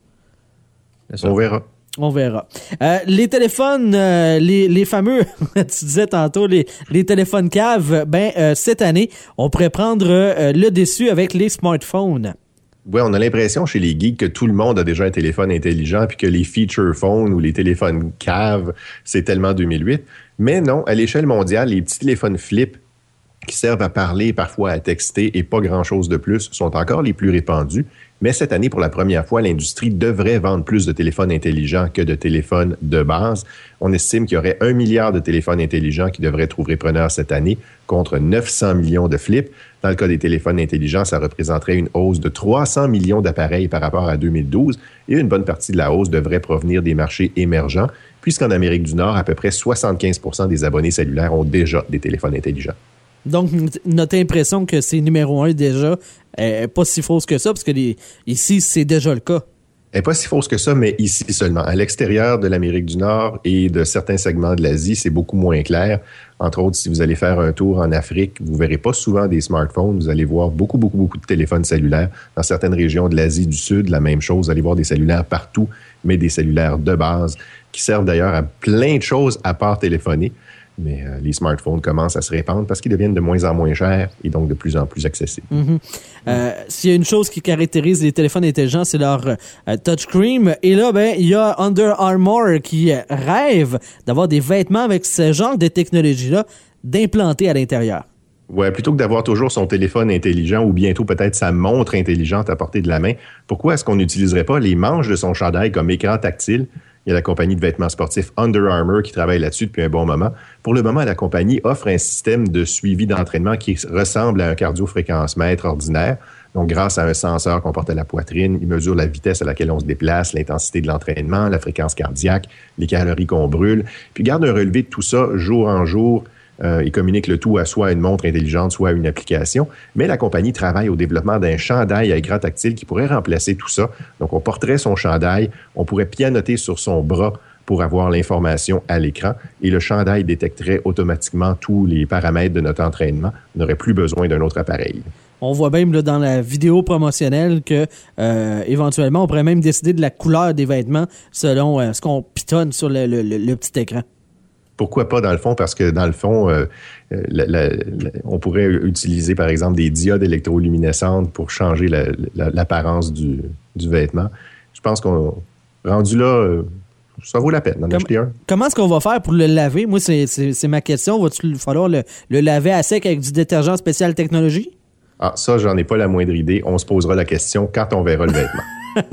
On verra. On verra. Euh, les téléphones, euh, les, les fameux, tu disais tantôt, les, les téléphones caves, ben, euh, cette année, on pourrait prendre euh, le dessus avec les smartphones. Oui, on a l'impression chez les geeks que tout le monde a déjà un téléphone intelligent puis que les feature phones ou les téléphones caves, c'est tellement deux mille huit. Mais non, à l'échelle mondiale, les petits téléphones flip qui servent à parler, parfois à texter et pas grand-chose de plus, sont encore les plus répandus. Mais cette année, pour la première fois, l'industrie devrait vendre plus de téléphones intelligents que de téléphones de base. On estime qu'il y aurait un milliard de téléphones intelligents qui devraient trouver preneur cette année contre neuf cents millions de flips. Dans le cas des téléphones intelligents, ça représenterait une hausse de trois cents millions d'appareils par rapport à deux mille douze et une bonne partie de la hausse devrait provenir des marchés émergents, puisqu'en Amérique du Nord, à peu près soixante-quinze pour cent des abonnés cellulaires ont déjà des téléphones intelligents. Donc, notre impression que c'est numéro un déjà est pas si fausse que ça, parce que les, ici, c'est déjà le cas. Elle n'est pas si fausse que ça, mais ici seulement. À l'extérieur de l'Amérique du Nord et de certains segments de l'Asie, c'est beaucoup moins clair. Entre autres, si vous allez faire un tour en Afrique, vous ne verrez pas souvent des smartphones. Vous allez voir beaucoup, beaucoup, beaucoup de téléphones cellulaires. Dans certaines régions de l'Asie du Sud, la même chose. Vous allez voir des cellulaires partout, mais des cellulaires de base qui servent d'ailleurs à plein de choses à part téléphoner. Mais euh, les smartphones commencent à se répandre parce qu'ils deviennent de moins en moins chers et donc de plus en plus accessibles. Mm-hmm. Euh, s'il y a une chose qui caractérise les téléphones intelligents, c'est leur euh, touchscreen. Et là, ben, il y a Under Armour qui euh, rêve d'avoir des vêtements avec ce genre de technologie-là d'implanter à l'intérieur. Ouais, plutôt que d'avoir toujours son téléphone intelligent ou bientôt peut-être sa montre intelligente à portée de la main, pourquoi est-ce qu'on n'utiliserait pas les manches de son chandail comme écran tactile? Il y a la compagnie de vêtements sportifs Under Armour qui travaille là-dessus depuis un bon moment. Pour le moment, la compagnie offre un système de suivi d'entraînement qui ressemble à un cardio-fréquence-mètre ordinaire. Donc, grâce à un senseur qu'on porte à la poitrine, il mesure la vitesse à laquelle on se déplace, l'intensité de l'entraînement, la fréquence cardiaque, les calories qu'on brûle, puis garde un relevé de tout ça jour en jour. Euh, il communique le tout à soit à une montre intelligente, soit à une application. Mais la compagnie travaille au développement d'un chandail à écran tactile qui pourrait remplacer tout ça. Donc, on porterait son chandail, on pourrait pianoter sur son bras pour avoir l'information à l'écran et le chandail détecterait automatiquement tous les paramètres de notre entraînement. On n'aurait plus besoin d'un autre appareil. On voit même là, dans la vidéo promotionnelle que euh, éventuellement, on pourrait même décider de la couleur des vêtements selon euh, ce qu'on pitonne sur le, le, le, le petit écran. Pourquoi pas dans le fond? Parce que dans le fond, euh, la, la, la, on pourrait utiliser par exemple des diodes électroluminescentes pour changer la, la, l'apparence du, du vêtement. Je pense qu'on rendu là, euh, ça vaut la peine d'en acheter un. Comment est-ce qu'on va faire pour le laver? Moi, c'est, c'est, c'est ma question. Va-t-il falloir le, le laver à sec avec du détergent spécial technologie? Ah, ça, j'en ai pas la moindre idée. On se posera la question quand on verra le vêtement.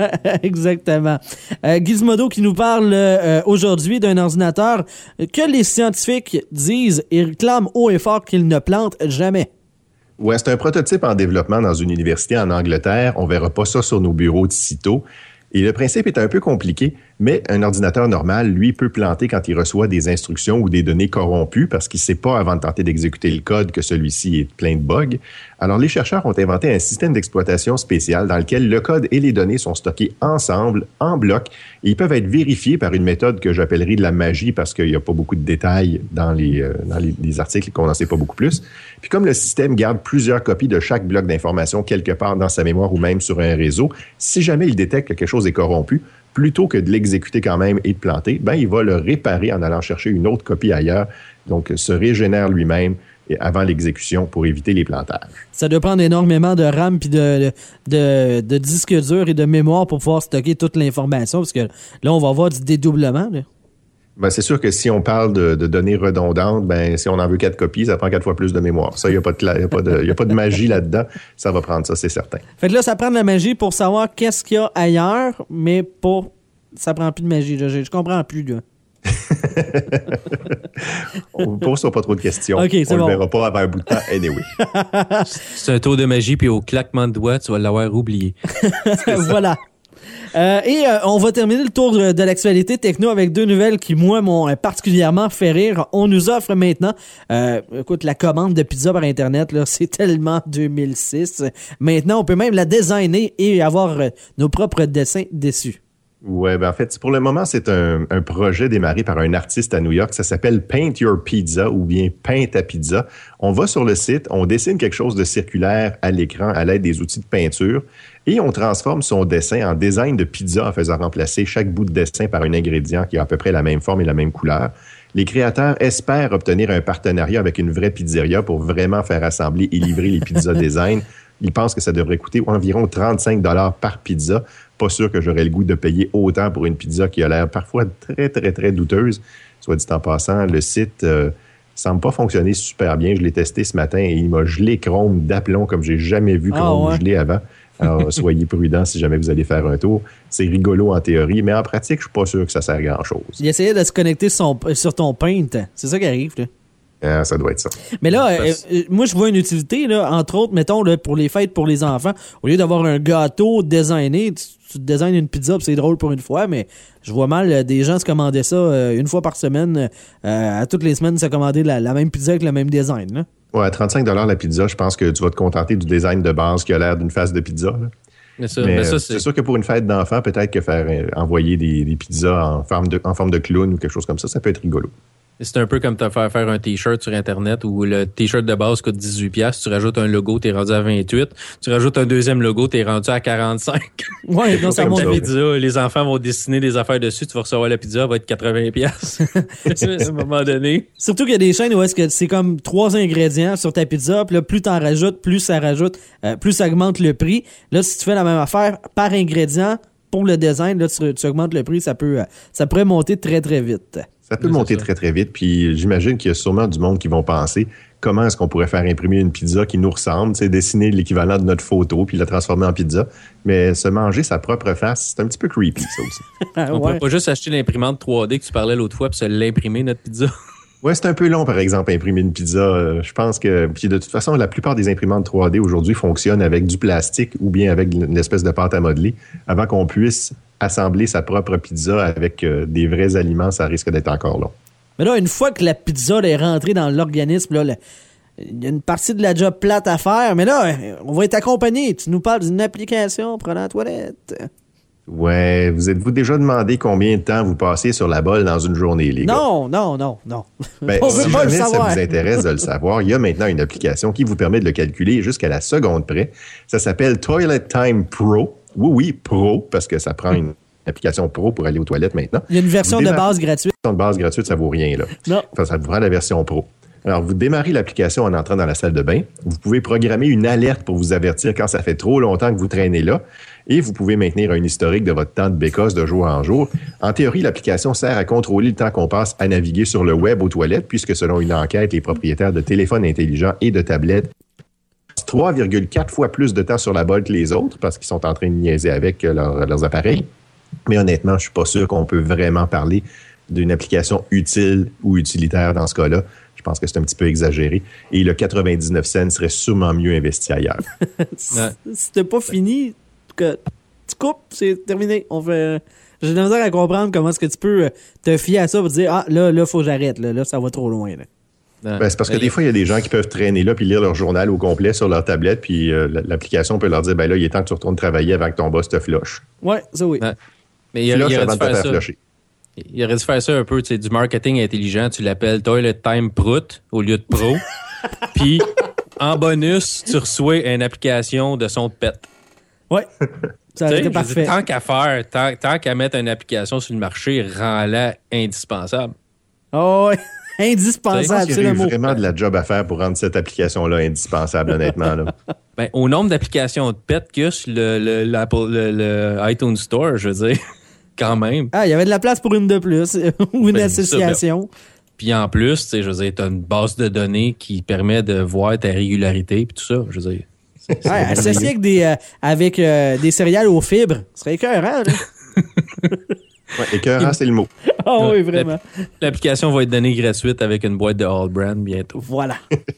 Exactement. Euh, Gizmodo qui nous parle euh, aujourd'hui d'un ordinateur que les scientifiques disent et réclament haut et fort qu'il ne plante jamais. Ouais, c'est un prototype en développement dans une université en Angleterre. On verra pas ça sur nos bureaux de sitôt. Et le principe est un peu compliqué, mais un ordinateur normal, lui, peut planter quand il reçoit des instructions ou des données corrompues parce qu'il ne sait pas avant de tenter d'exécuter le code que celui-ci est plein de bugs. Alors, les chercheurs ont inventé un système d'exploitation spécial dans lequel le code et les données sont stockés ensemble, en bloc, et ils peuvent être vérifiés par une méthode que j'appellerai de la magie parce qu'il n'y a pas beaucoup de détails dans les, euh, dans les, les articles et qu'on n'en sait pas beaucoup plus. Puis comme le système garde plusieurs copies de chaque bloc d'information quelque part dans sa mémoire ou même sur un réseau, si jamais il détecte que quelque chose est corrompu, plutôt que de l'exécuter quand même et de planter, ben il va le réparer en allant chercher une autre copie ailleurs, donc se régénère lui-même avant l'exécution pour éviter les plantages. Ça doit prendre énormément de RAM puis de, de, de disque dur et de mémoire pour pouvoir stocker toute l'information, parce que là, on va avoir du dédoublement, là. Ben, c'est sûr que si on parle de, de données redondantes, ben, si on en veut quatre copies, ça prend quatre fois plus de mémoire. Ça, il n'y a pas de, y a pas de, y a pas de magie là-dedans. Ça va prendre ça, c'est certain. Fait que là, ça prend de la magie pour savoir qu'est-ce qu'il y a ailleurs, mais pas, ça prend plus de magie, là. Je, je comprends plus, là. On ne pose pas trop de questions. Okay, on ne bon. le verra pas avant un bout de temps. Anyway. C'est un tour de magie, puis au claquement de doigts, tu vas l'avoir oublié. Voilà. Euh, et euh, on va terminer le tour de, de l'actualité techno avec deux nouvelles qui, moi, m'ont particulièrement fait rire. On nous offre maintenant, euh, écoute, la commande de pizza par Internet, là, c'est tellement deux mille six. Maintenant, on peut même la designer et avoir euh, nos propres dessins dessus. Ouais, ben en fait, pour le moment, c'est un, un projet démarré par un artiste à New York. Ça s'appelle Paint Your Pizza ou bien Paint ta pizza. On va sur le site, on dessine quelque chose de circulaire à l'écran à l'aide des outils de peinture et on transforme son dessin en design de pizza en faisant remplacer chaque bout de dessin par un ingrédient qui a à peu près la même forme et la même couleur. Les créateurs espèrent obtenir un partenariat avec une vraie pizzeria pour vraiment faire assembler et livrer les pizzas design. Ils pensent que ça devrait coûter environ trente-cinq dollars par pizza. Pas sûr que j'aurais le goût de payer autant pour une pizza qui a l'air parfois très, très, très douteuse. Soit dit en passant, le site euh, semble pas fonctionner super bien. Je l'ai testé ce matin et il m'a gelé Chrome d'aplomb comme j'ai jamais vu Chrome ah ouais. gelé avant. Alors, soyez prudents si jamais vous allez faire un tour. C'est rigolo en théorie, mais en pratique, je suis pas sûr que ça sert à grand-chose. Il essayait de se connecter son, sur ton Paint. C'est ça qui arrive, là. Ah, ça doit être ça. Mais là, euh, euh, moi, je vois une utilité, là, entre autres, mettons, là, pour les fêtes pour les enfants. Au lieu d'avoir un gâteau designé, tu, tu designes une pizza, c'est drôle pour une fois, mais je vois mal euh, des gens se commander ça euh, une fois par semaine. Euh, à toutes les semaines, se commander la, la même pizza avec le même design. Là. Ouais, à trente-cinq dollars la pizza, je pense que tu vas te contenter du design de base qui a l'air d'une face de pizza. Là. Mais ça, mais mais ça, c'est... c'est sûr que pour une fête d'enfants, peut-être que faire euh, envoyer des, des pizzas en forme, de, en forme de clown ou quelque chose comme ça, ça peut être rigolo. C'est un peu comme te faire faire un T-shirt sur Internet où le T-shirt de base coûte dix-huit dollars. Tu rajoutes un logo, t'es rendu à vingt-huit. Tu rajoutes un deuxième logo, t'es rendu à quarante-cinq. Ouais, non, ça monte. Ta pizza, les enfants vont dessiner des affaires dessus. Tu vas recevoir la pizza, elle va être quatre-vingts dollars à un moment donné. Surtout qu'il y a des chaînes où est-ce que c'est comme trois ingrédients sur ta pizza. Puis là, plus t'en rajoutes, plus ça rajoute, euh, plus ça augmente le prix. Là, si tu fais la même affaire par ingrédient pour le design, là, tu, tu augmentes le prix. Ça peut, euh, ça pourrait monter très, très vite. Ça peut oui, monter ça. très, très vite. Puis j'imagine qu'il y a sûrement du monde qui vont penser comment est-ce qu'on pourrait faire imprimer une pizza qui nous ressemble, tu sais, dessiner l'équivalent de notre photo puis la transformer en pizza. Mais se manger sa propre face, c'est un petit peu creepy, ça aussi. On ouais. pourrait pas juste acheter l'imprimante trois D que tu parlais l'autre fois puis se l'imprimer, notre pizza. Ouais, c'est un peu long, par exemple, imprimer une pizza. Euh, je pense que... Puis de toute façon, la plupart des imprimantes trois D aujourd'hui fonctionnent avec du plastique ou bien avec une espèce de pâte à modeler. Avant qu'on puisse assembler sa propre pizza avec euh, des vrais aliments, ça risque d'être encore long. Mais là, une fois que la pizza est rentrée dans l'organisme, là, il y a une partie de la job plate à faire. Mais là, on va être accompagné. Tu nous parles d'une application pour aller à la toilette. Ouais, vous êtes-vous déjà demandé combien de temps vous passez sur la bolle dans une journée, les gars? Non, non, non, non. Ben, on si veut pas le jamais savoir. ça vous intéresse de le savoir, il y a maintenant une application qui vous permet de le calculer jusqu'à la seconde près. Ça s'appelle Toilet Time Pro. Oui, oui, Pro, parce que ça prend une application Pro pour aller aux toilettes maintenant. Il y a une version Vous de démarrez... base gratuite. La version de base gratuite, ça vaut rien, là. Non. Enfin, ça vous prend la version Pro. Alors, vous démarrez l'application en entrant dans la salle de bain. Vous pouvez programmer une alerte pour vous avertir quand ça fait trop longtemps que vous traînez là. Et vous pouvez maintenir un historique de votre temps de bécosse de jour en jour. En théorie, l'application sert à contrôler le temps qu'on passe à naviguer sur le web aux toilettes, puisque selon une enquête, les propriétaires de téléphones intelligents et de tablettes passent trois virgule quatre fois plus de temps sur la bolle que les autres, parce qu'ils sont en train de niaiser avec leur, leurs appareils. Mais honnêtement, je ne suis pas sûr qu'on peut vraiment parler d'une application utile ou utilitaire dans ce cas-là. Je pense que c'est un petit peu exagéré. Et le quatre-vingt-dix-neuf cents serait sûrement mieux investi ailleurs. Si t'as pas fini, que tu coupes, c'est terminé. On fait... J'ai de la misère à comprendre comment est-ce que tu peux te fier à ça pour dire « Ah, là, là, faut que j'arrête. Là, là, ça va trop loin. » Ben, c'est parce que des fois, il y a des gens qui peuvent traîner là puis lire leur journal au complet sur leur tablette, puis euh, l'application peut leur dire « Ben là, il est temps que tu retournes travailler avant que ton boss te flush. » Ouais, ça oui. Ouais. Mais il, Flush il, aurait avant dû de te faire faire ça. flusher. Il aurait dû faire ça un peu, tu sais, du marketing intelligent. Tu l'appelles Toilet Time Prout au lieu de Pro. Puis, en bonus, tu reçois une application de son de pète. Ouais. Ça aurait été parfait. Tant qu'à faire, tant, tant qu'à mettre une application sur le marché, rend-la indispensable. Oh, ouais. Indispensable, Je pense qu'il c'est y le aurait mot. vraiment de la job à faire pour rendre cette application-là indispensable, honnêtement. Là. Ben, au nombre d'applications de pète qu'il y a sur le, le, l'Apple- le, le iTunes Store, je veux dire, quand même. Ah, il y avait de la place pour une de plus ou une Ben, association. Puis en plus, tu sais, je veux dire, t'as une base de données qui permet de voir ta régularité puis tout ça, je veux dire. C'est, c'est Ouais, associé avec des, euh, avec euh, des céréales aux fibres, ce serait écœurant, là. Ouais, écœurant, c'est le mot. Ah oui, vraiment. L'application va être donnée gratuite avec une boîte de All Brand bientôt. Voilà.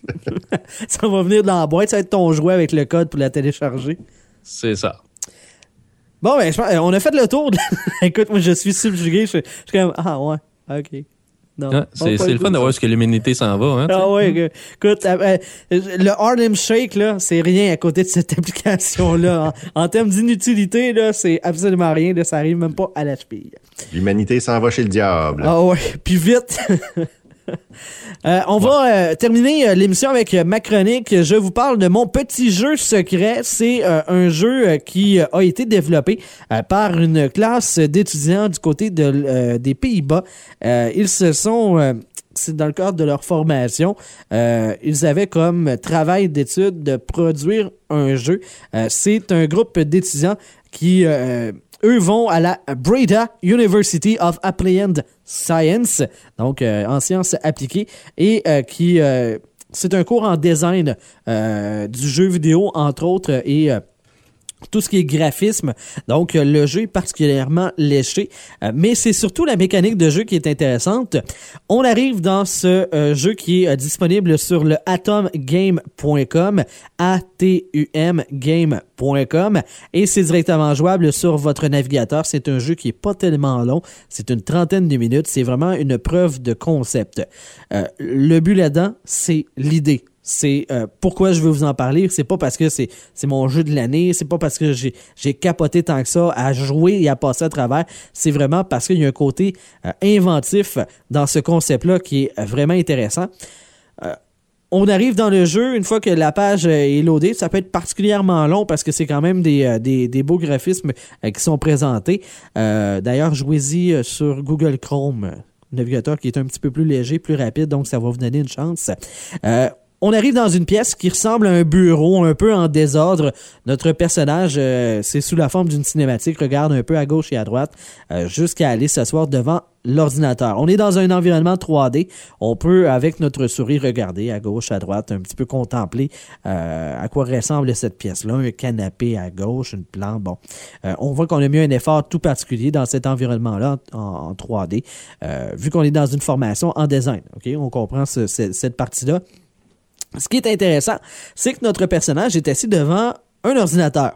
Ça va venir dans la boîte, ça va être ton jouet avec le code pour la télécharger. C'est ça. Bon, ben, je pense, on a fait le tour. De... Écoute, moi, je suis subjugué. Je, je suis comme, ah ouais, OK. Non, ah, c'est c'est le fun de voir ce que l'humanité s'en va. Hein, ah ouais, que, écoute, euh, le Harlem Shake, là, c'est rien à côté de cette application-là. En, en termes d'inutilité, là, c'est absolument rien. Là, ça arrive même pas à la cheville. L'humanité s'en va chez le diable. Ah ouais, puis vite. Euh, on ouais. va euh, terminer euh, l'émission avec euh, ma chronique. Je vous parle de mon petit jeu secret. C'est euh, un jeu euh, qui euh, a été développé euh, par une classe d'étudiants du côté de, euh, des Pays-Bas. Euh, ils se sont... Euh, c'est dans le cadre de leur formation. Euh, ils avaient comme travail d'étude de produire un jeu. Euh, c'est un groupe d'étudiants qui... Euh, eux vont à la Breda University of Applied Science, donc euh, en sciences appliquées, et euh, qui euh, c'est un cours en design euh, du jeu vidéo, entre autres, et euh, tout ce qui est graphisme. Donc, le jeu est particulièrement léché, euh, mais c'est surtout la mécanique de jeu qui est intéressante. On arrive dans ce euh, jeu qui est euh, disponible sur le atom game point com, A T U M game point com, et c'est directement jouable sur votre navigateur. C'est un jeu qui est pas tellement long, c'est une trentaine de minutes, c'est vraiment une preuve de concept. Euh, le but là-dedans, c'est l'idée. C'est euh, pourquoi je veux vous en parler. C'est pas parce que c'est c'est mon jeu de l'année, c'est pas parce que j'ai j'ai capoté tant que ça à jouer et à passer à travers. C'est vraiment parce qu'il y a un côté euh, inventif dans ce concept-là qui est vraiment intéressant. Euh, on arrive dans le jeu, une fois que la page est loadée, ça peut être particulièrement long parce que c'est quand même des des, des beaux graphismes euh, qui sont présentés. Euh, d'ailleurs, jouez-y sur Google Chrome, navigateur qui est un petit peu plus léger, plus rapide, donc ça va vous donner une chance. Euh, On arrive dans une pièce qui ressemble à un bureau, un peu en désordre. Notre personnage, euh, c'est sous la forme d'une cinématique, regarde un peu à gauche et à droite, euh, jusqu'à aller s'asseoir devant l'ordinateur. On est dans un environnement trois D. On peut, avec notre souris, regarder à gauche, à droite, un petit peu contempler euh, à quoi ressemble cette pièce-là. Un canapé à gauche, une plante. Bon, euh, on voit qu'on a mis un effort tout particulier dans cet environnement-là en, en trois D, euh, vu qu'on est dans une formation en design. Ok, on comprend ce, ce, cette partie-là. Ce qui est intéressant, c'est que notre personnage est assis devant un ordinateur.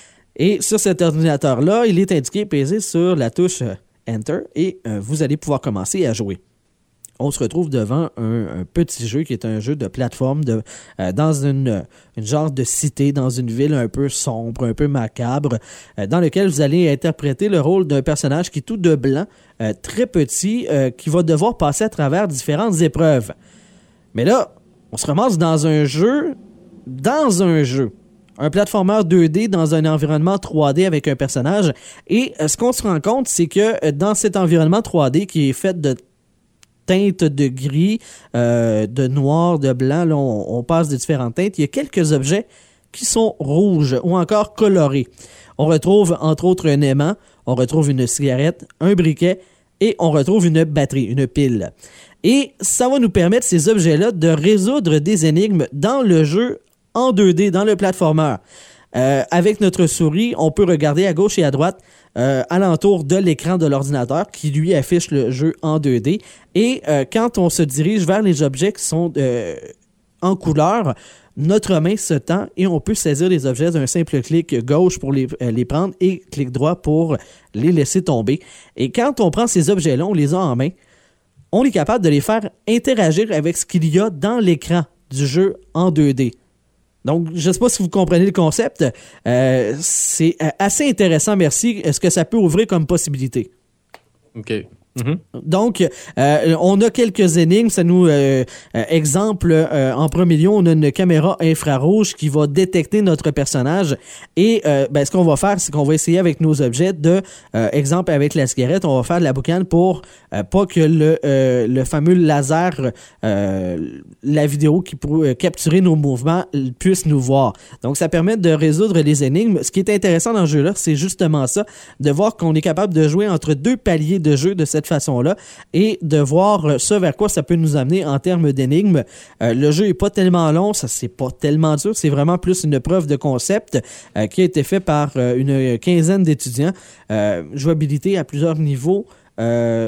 Et sur cet ordinateur-là, il est indiqué peser sur la touche Enter et euh, vous allez pouvoir commencer à jouer. On se retrouve devant un, un petit jeu qui est un jeu de plateforme de, euh, dans une, une genre de cité, dans une ville un peu sombre, un peu macabre, euh, dans lequel vous allez interpréter le rôle d'un personnage qui est tout de blanc, euh, très petit, euh, qui va devoir passer à travers différentes épreuves. Mais là, on se ramasse dans un jeu, dans un jeu. Un platformer deux D dans un environnement trois D avec un personnage. Et ce qu'on se rend compte, c'est que dans cet environnement trois D qui est fait de teintes de gris, euh, de noir, de blanc, là, on, on passe de différentes teintes, il y a quelques objets qui sont rouges ou encore colorés. On retrouve entre autres un aimant, on retrouve une cigarette, un briquet et on retrouve une batterie, une pile. Et ça va nous permettre, ces objets-là, de résoudre des énigmes dans le jeu en deux D, dans le platformer. Euh, avec notre souris, on peut regarder à gauche et à droite euh, alentour de l'écran de l'ordinateur qui, lui, affiche le jeu en deux D. Et euh, quand on se dirige vers les objets qui sont euh, en couleur, notre main se tend et on peut saisir les objets d'un simple clic gauche pour les, euh, les prendre et clic droit pour les laisser tomber. Et quand on prend ces objets-là, on les a en main, on est capable de les faire interagir avec ce qu'il y a dans l'écran du jeu en deux D. Donc, je ne sais pas si vous comprenez le concept. Euh, c'est assez intéressant, merci. Est-ce que ça peut ouvrir comme possibilité? OK. Mm-hmm. Donc, euh, on a quelques énigmes. Ça nous, euh, euh, exemple, euh, en premier lieu, on a une caméra infrarouge qui va détecter notre personnage. Et euh, ben, ce qu'on va faire, c'est qu'on va essayer avec nos objets de, euh, exemple avec la cigarette, on va faire de la boucane pour euh, pas que le, euh, le fameux laser, euh, la vidéo qui pourrait capturer nos mouvements puisse nous voir. Donc, ça permet de résoudre les énigmes. Ce qui est intéressant dans ce jeu-là, c'est justement ça, de voir qu'on est capable de jouer entre deux paliers de jeu de cette façon-là et de voir ce vers quoi ça peut nous amener en termes d'énigmes. Euh, le jeu est pas tellement long, ça c'est pas tellement dur, c'est vraiment plus une preuve de concept euh, qui a été fait par euh, une quinzaine d'étudiants. Euh, jouabilité à plusieurs niveaux. Euh,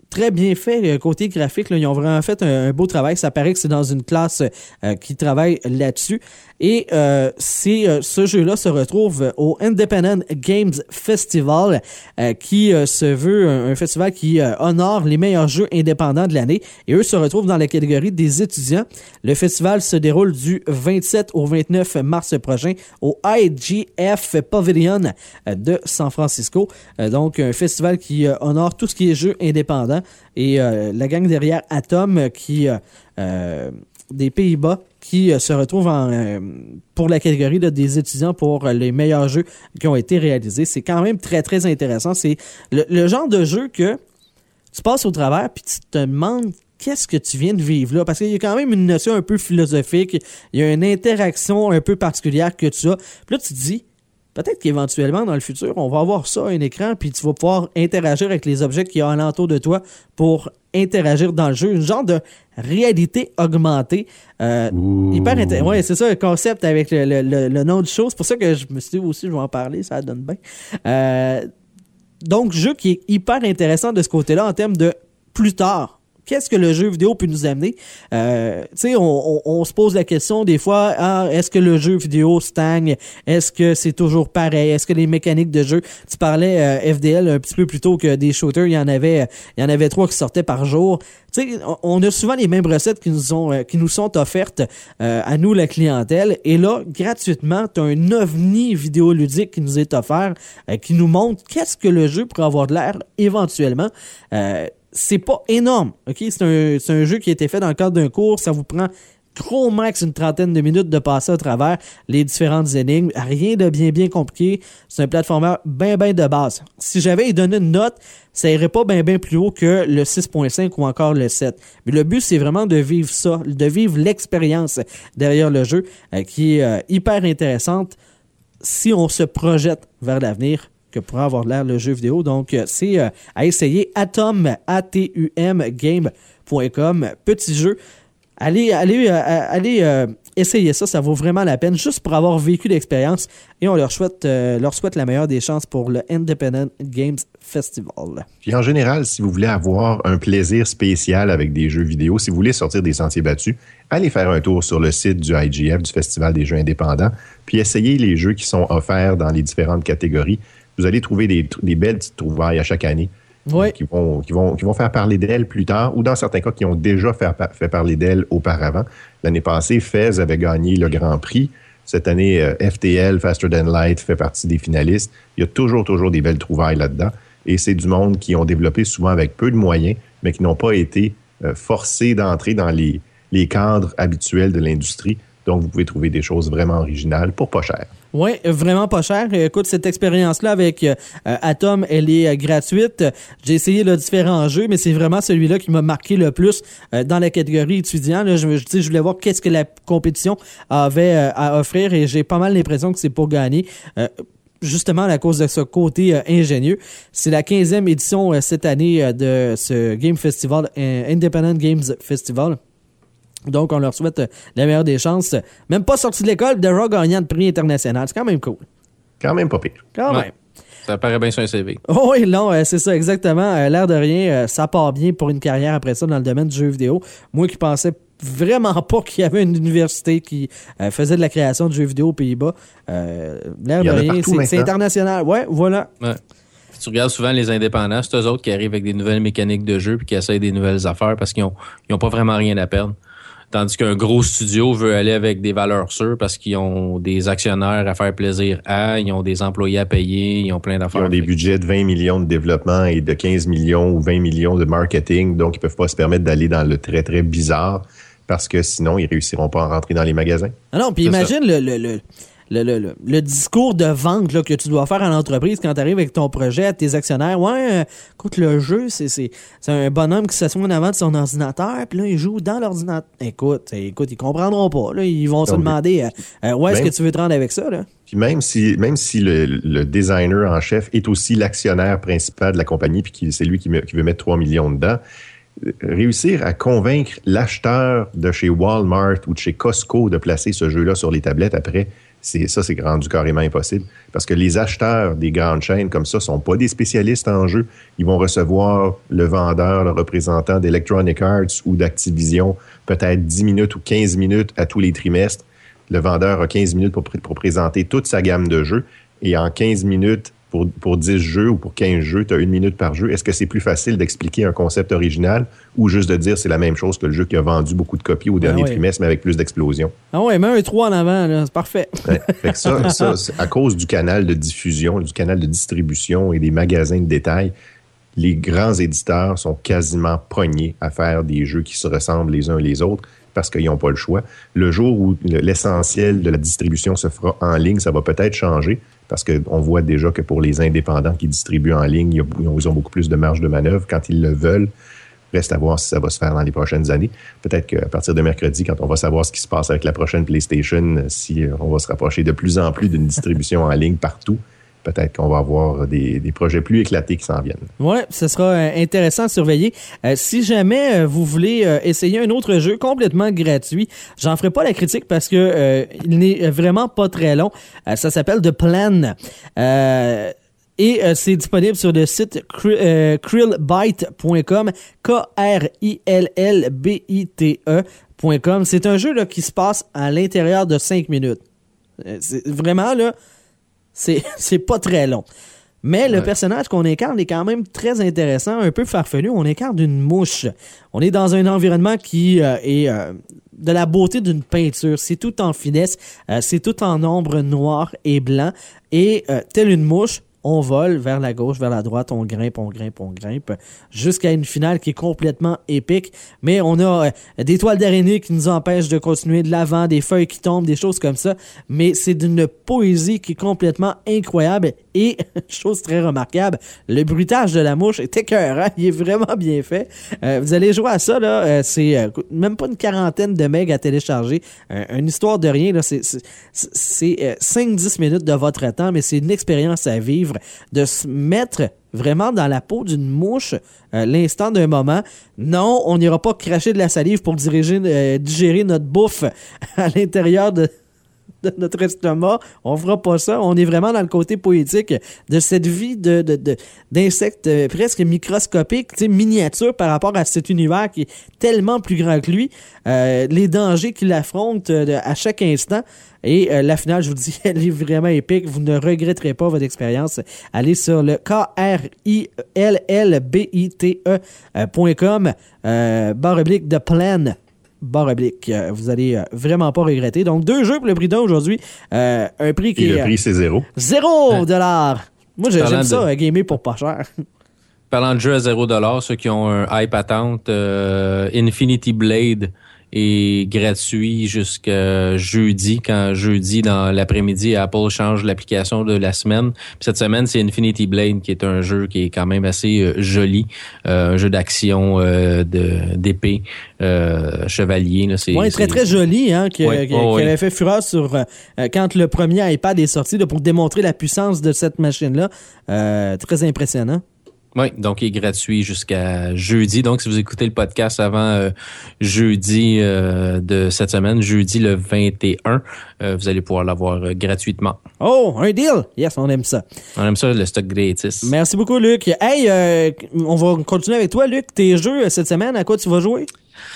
très bien fait euh, côté graphique. Là, ils ont vraiment fait un, un beau travail. Ça paraît que c'est dans une classe euh, qui travaille là-dessus. Et euh, c'est, euh, ce jeu-là se retrouve au Independent Games Festival, euh, qui euh, se veut un, un festival qui euh, honore les meilleurs jeux indépendants de l'année. Et eux se retrouvent dans la catégorie des étudiants. Le festival se déroule du vingt-sept au vingt-neuf mars prochain au I G F Pavilion de San Francisco. Euh, donc, un festival qui euh, honore tout ce qui est jeux indépendants. Et euh, la gang derrière Atom, qui euh, euh, des Pays-Bas, qui euh, se retrouve en, euh, pour la catégorie là, des étudiants pour euh, les meilleurs jeux qui ont été réalisés. C'est quand même très, très intéressant. C'est le, le genre de jeu que tu passes au travers puis tu te demandes qu'est-ce que tu viens de vivre là? Parce qu'il y a quand même une notion un peu philosophique. Il y a une interaction un peu particulière que tu as. Puis là, tu te dis, peut-être qu'éventuellement, dans le futur, on va avoir ça, un écran, puis tu vas pouvoir interagir avec les objets qu'il y a alentour de toi pour interagir dans le jeu. Une genre de réalité augmentée. Euh, hyper intéressant. Ouais, c'est ça, le concept avec le, le, le, le nom du show. C'est pour ça que je me suis dit aussi, je vais en parler, ça donne bien. Euh, donc, jeu qui est hyper intéressant de ce côté-là en termes de plus tard. Qu'est-ce que le jeu vidéo peut nous amener? Euh, tu sais, on, on, on se pose la question des fois, ah, est-ce que le jeu vidéo stagne? Est-ce que c'est toujours pareil? Est-ce que les mécaniques de jeu... Tu parlais euh, F D L un petit peu plus tôt que des shooters, il y en avait, il y en avait trois qui sortaient par jour. Tu sais, on a souvent les mêmes recettes qui nous ont, euh, qui nous sont offertes euh, à nous, la clientèle. Et là, gratuitement, tu as un ovni vidéoludique qui nous est offert, euh, qui nous montre qu'est-ce que le jeu pourrait avoir de l'air éventuellement. Euh, C'est pas énorme, ok? C'est un, c'est un jeu qui a été fait dans le cadre d'un cours. Ça vous prend gros max une trentaine de minutes de passer à travers les différentes énigmes. Rien de bien, bien compliqué. C'est un platformer bien, bien de base. Si j'avais à y donné une note, ça irait pas bien, bien plus haut que le six point cinq ou encore le sept. Mais le but, c'est vraiment de vivre ça, de vivre l'expérience derrière le jeu, euh, qui est euh, hyper intéressante si on se projette vers l'avenir, que pourrait avoir l'air le jeu vidéo. Donc, c'est euh, à essayer. Atom, A T U M, game point com. Petit jeu. Allez, allez, euh, allez euh, essayer ça. Ça vaut vraiment la peine, juste pour avoir vécu l'expérience. Et on leur souhaite, euh, leur souhaite la meilleure des chances pour le Independent Games Festival. Puis en général, si vous voulez avoir un plaisir spécial avec des jeux vidéo, si vous voulez sortir des sentiers battus, allez faire un tour sur le site du I G F, du Festival des jeux indépendants, puis essayez les jeux qui sont offerts dans les différentes catégories. Vous allez trouver des, des belles petites trouvailles à chaque année, oui, qui, vont, qui, vont, qui vont faire parler d'elles plus tard, ou dans certains cas, qui ont déjà fait, fait parler d'elles auparavant. L'année passée, Fez avait gagné le Grand Prix. Cette année, euh, F T L, Faster Than Light, fait partie des finalistes. Il y a toujours, toujours des belles trouvailles là-dedans. Et c'est du monde qui ont développé souvent avec peu de moyens, mais qui n'ont pas été euh, forcés d'entrer dans les, les cadres habituels de l'industrie. Donc, vous pouvez trouver des choses vraiment originales pour pas cher. Oui, vraiment pas cher. Écoute, cette expérience-là avec euh, Atom, elle est euh, gratuite. J'ai essayé là, différents jeux, mais c'est vraiment celui-là qui m'a marqué le plus euh, dans la catégorie étudiant. Là, je, je, je voulais voir qu'est-ce que la compétition avait euh, à offrir et j'ai pas mal l'impression que c'est pour gagner. Euh, Justement, à cause de ce côté euh, ingénieux. C'est la quinzième édition euh, cette année euh, de ce Game Festival, euh, Independent Games Festival. Donc, on leur souhaite la meilleure des chances. Même pas sorti de l'école, déjà gagnant de prix international. C'est quand même cool. Quand même pas pire. Quand ouais. même. Ça paraît bien sur un C V. Oh oui, non, euh, c'est ça, exactement. Euh, l'air de rien, euh, ça part bien pour une carrière après ça dans le domaine du jeu vidéo. Moi qui pensais vraiment pas qu'il y avait une université qui euh, faisait de la création de jeux vidéo aux Pays-Bas. Euh, l'air de rien, c'est, c'est international. Ouais, voilà. Ouais. Tu regardes souvent les indépendants, c'est eux autres qui arrivent avec des nouvelles mécaniques de jeu puis qui essayent des nouvelles affaires parce qu'ils ont, ils ont pas vraiment rien à perdre. Tandis qu'un gros studio veut aller avec des valeurs sûres parce qu'ils ont des actionnaires à faire plaisir à, ils ont des employés à payer, ils ont plein d'affaires. Ils ont des budgets de vingt millions de développement et de quinze millions ou vingt millions de marketing, donc ils peuvent pas se permettre d'aller dans le très, très bizarre parce que sinon, ils réussiront pas à rentrer dans les magasins. Ah non, puis imagine le... le, le... Le, le, le, le discours de vente là, que tu dois faire à l'entreprise quand tu arrives avec ton projet à tes actionnaires. Ouais, euh, écoute, le jeu, c'est, c'est, c'est un bonhomme qui s'assoit en avant de son ordinateur, puis là, il joue dans l'ordinateur. Écoute, écoute, ils comprendront pas. Là, ils vont se Donc, demander euh, euh, où est-ce même, que tu veux te rendre avec ça. Là? Puis même si, même si le, le designer en chef est aussi l'actionnaire principal de la compagnie, puis qui, c'est lui qui, me, qui veut mettre trois millions dedans, réussir à convaincre l'acheteur de chez Walmart ou de chez Costco de placer ce jeu-là sur les tablettes après, c'est, ça, c'est rendu carrément impossible. Parce que les acheteurs des grandes chaînes comme ça sont pas des spécialistes en jeu. Ils vont recevoir le vendeur, le représentant d'Electronic Arts ou d'Activision peut-être dix minutes ou quinze minutes à tous les trimestres. Le vendeur a quinze minutes pour, pour présenter toute sa gamme de jeux. Et en quinze minutes, Pour, pour dix jeux ou pour quinze jeux, tu as une minute par jeu. Est-ce que c'est plus facile d'expliquer un concept original ou juste de dire c'est la même chose que le jeu qui a vendu beaucoup de copies au dernier ouais. trimestre, mais avec plus d'explosions? Ah ouais, mets un trois en avant, là, c'est parfait. Ouais, fait que ça, ça c'est à cause du canal de diffusion, du canal de distribution et des magasins de détail, les grands éditeurs sont quasiment pognés à faire des jeux qui se ressemblent les uns les autres parce qu'ils n'ont pas le choix. Le jour où l'essentiel de la distribution se fera en ligne, ça va peut-être changer. Parce qu'on voit déjà que pour les indépendants qui distribuent en ligne, ils ont beaucoup plus de marge de manœuvre quand ils le veulent. Reste à voir si ça va se faire dans les prochaines années. Peut-être qu'à partir de mercredi, quand on va savoir ce qui se passe avec la prochaine PlayStation, si on va se rapprocher de plus en plus d'une distribution en ligne partout, peut-être qu'on va avoir des, des projets plus éclatés qui s'en viennent. Oui, ce sera euh, intéressant à surveiller. Euh, si jamais euh, vous voulez euh, essayer un autre jeu complètement gratuit, j'en ferai pas la critique parce que euh, il n'est vraiment pas très long. Euh, ça s'appelle The Plan. Euh, Et euh, c'est disponible sur le site euh, krillbyte point com, K R I L L B I T E point com. C'est un jeu là, qui se passe à l'intérieur de cinq minutes. Euh, c'est, vraiment, là, c'est, c'est pas très long. Mais ouais. Le personnage qu'on incarne est quand même très intéressant, un peu farfelu. On incarne une mouche. On est dans un environnement qui euh, est euh, de la beauté d'une peinture. C'est tout en finesse, euh, c'est tout en ombre noir et blanc. Et euh, telle une mouche, on vole vers la gauche, vers la droite, on grimpe, on grimpe, on grimpe, jusqu'à une finale qui est complètement épique. Mais on a euh, des toiles d'araignée qui nous empêchent de continuer de l'avant, des feuilles qui tombent, des choses comme ça. Mais c'est d'une poésie qui est complètement incroyable. Et, chose très remarquable, le bruitage de la mouche est écœurant. Il est vraiment bien fait. Euh, vous allez jouer à ça, là. Euh, c'est euh, même pas une quarantaine de megs à télécharger. Euh, une histoire de rien, là. C'est, c'est, c'est euh, cinq à dix minutes de votre temps, mais c'est une expérience à vivre. De se mettre vraiment dans la peau d'une mouche euh, l'instant d'un moment. Non, on n'ira pas cracher de la salive pour diriger, euh, digérer notre bouffe à l'intérieur de, de notre estomac. On fera pas ça. On est vraiment dans le côté poétique de cette vie de, de, de, d'insectes euh, presque microscopiques, tu sais, miniatures par rapport à cet univers qui est tellement plus grand que lui. Euh, les dangers qu'il affronte euh, à chaque instant. Et euh, la finale, je vous dis, elle est vraiment épique. Vous ne regretterez pas votre expérience. Allez sur le K R I L L B I T E point com, euh, barre oblique de plan, barre oblique. Euh, vous allez euh, vraiment pas regretter. Donc, deux jeux pour le prix d'un aujourd'hui. Euh, un prix qui Et est... le prix, c'est zéro. Zéro dollar! Moi, j'aime Parlant ça, de... gamer pour pas cher. Parlant de jeux à zéro dollar, ceux qui ont un hype attente, euh, Infinity Blade est gratuit jusqu'à jeudi, quand jeudi dans l'après-midi, Apple change l'application de la semaine. Puis cette semaine, c'est Infinity Blade qui est un jeu qui est quand même assez euh, joli, euh, un jeu d'action euh, de d'épée euh, chevalier. Là, c'est, ouais, c'est... très très joli, hein, qui, ouais, qui, oh, qui oui. avait fait fureur sur euh, quand le premier iPad est sorti là, pour démontrer la puissance de cette machine-là. Euh, très impressionnant. Oui, donc il est gratuit jusqu'à jeudi. Donc, si vous écoutez le podcast avant euh, jeudi euh, de cette semaine, jeudi le vingt et un, euh, vous allez pouvoir l'avoir euh, gratuitement. Oh, un deal! Yes, on aime ça. On aime ça, le stock gratis. Merci beaucoup, Luc. Hey, euh, on va continuer avec toi, Luc. Tes jeux cette semaine, à quoi tu vas jouer?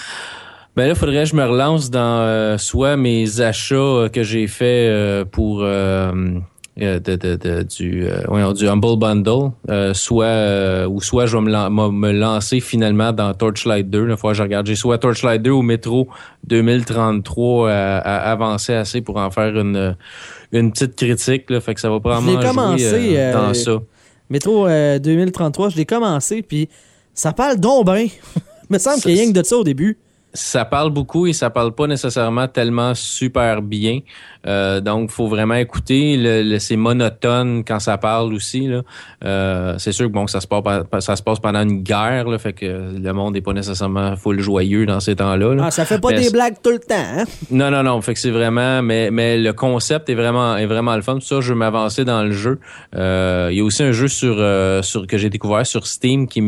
Ben là, faudrait que je me relance dans euh, soit mes achats que j'ai faits euh, pour... Euh, De, de, de, du, euh, ouais, du Humble Bundle, euh, soit euh, ou soit je vais me, lan- me lancer finalement dans Torchlight deux. Une fois que je regarde, j'ai soit Torchlight deux ou Metro deux mille trente-trois à, à avancer assez pour en faire une une petite critique. Là, fait que ça va probablement jouer commencé, euh, dans euh, ça. Métro euh, deux mille trente-trois, je l'ai commencé, puis ça parle donc ben. Il me semble Ça, qu'il y a rien que de ça au début. Ça parle beaucoup et ça parle pas nécessairement tellement super bien. Euh, donc, faut vraiment écouter. Le, le, c'est monotone quand ça parle aussi. Là. Euh, c'est sûr que bon, ça se passe, ça se passe pendant une guerre, là, fait que le monde est pas nécessairement full joyeux dans ces temps-là. Là. Ah, ça fait pas mais des c'est... blagues tout le temps, hein? Non, non, non. Fait que c'est vraiment, mais mais le concept est vraiment est vraiment le fun. Pour ça, je veux m'avancer dans le jeu. Euh, il y a aussi un jeu sur euh, sur que j'ai découvert sur Steam qui me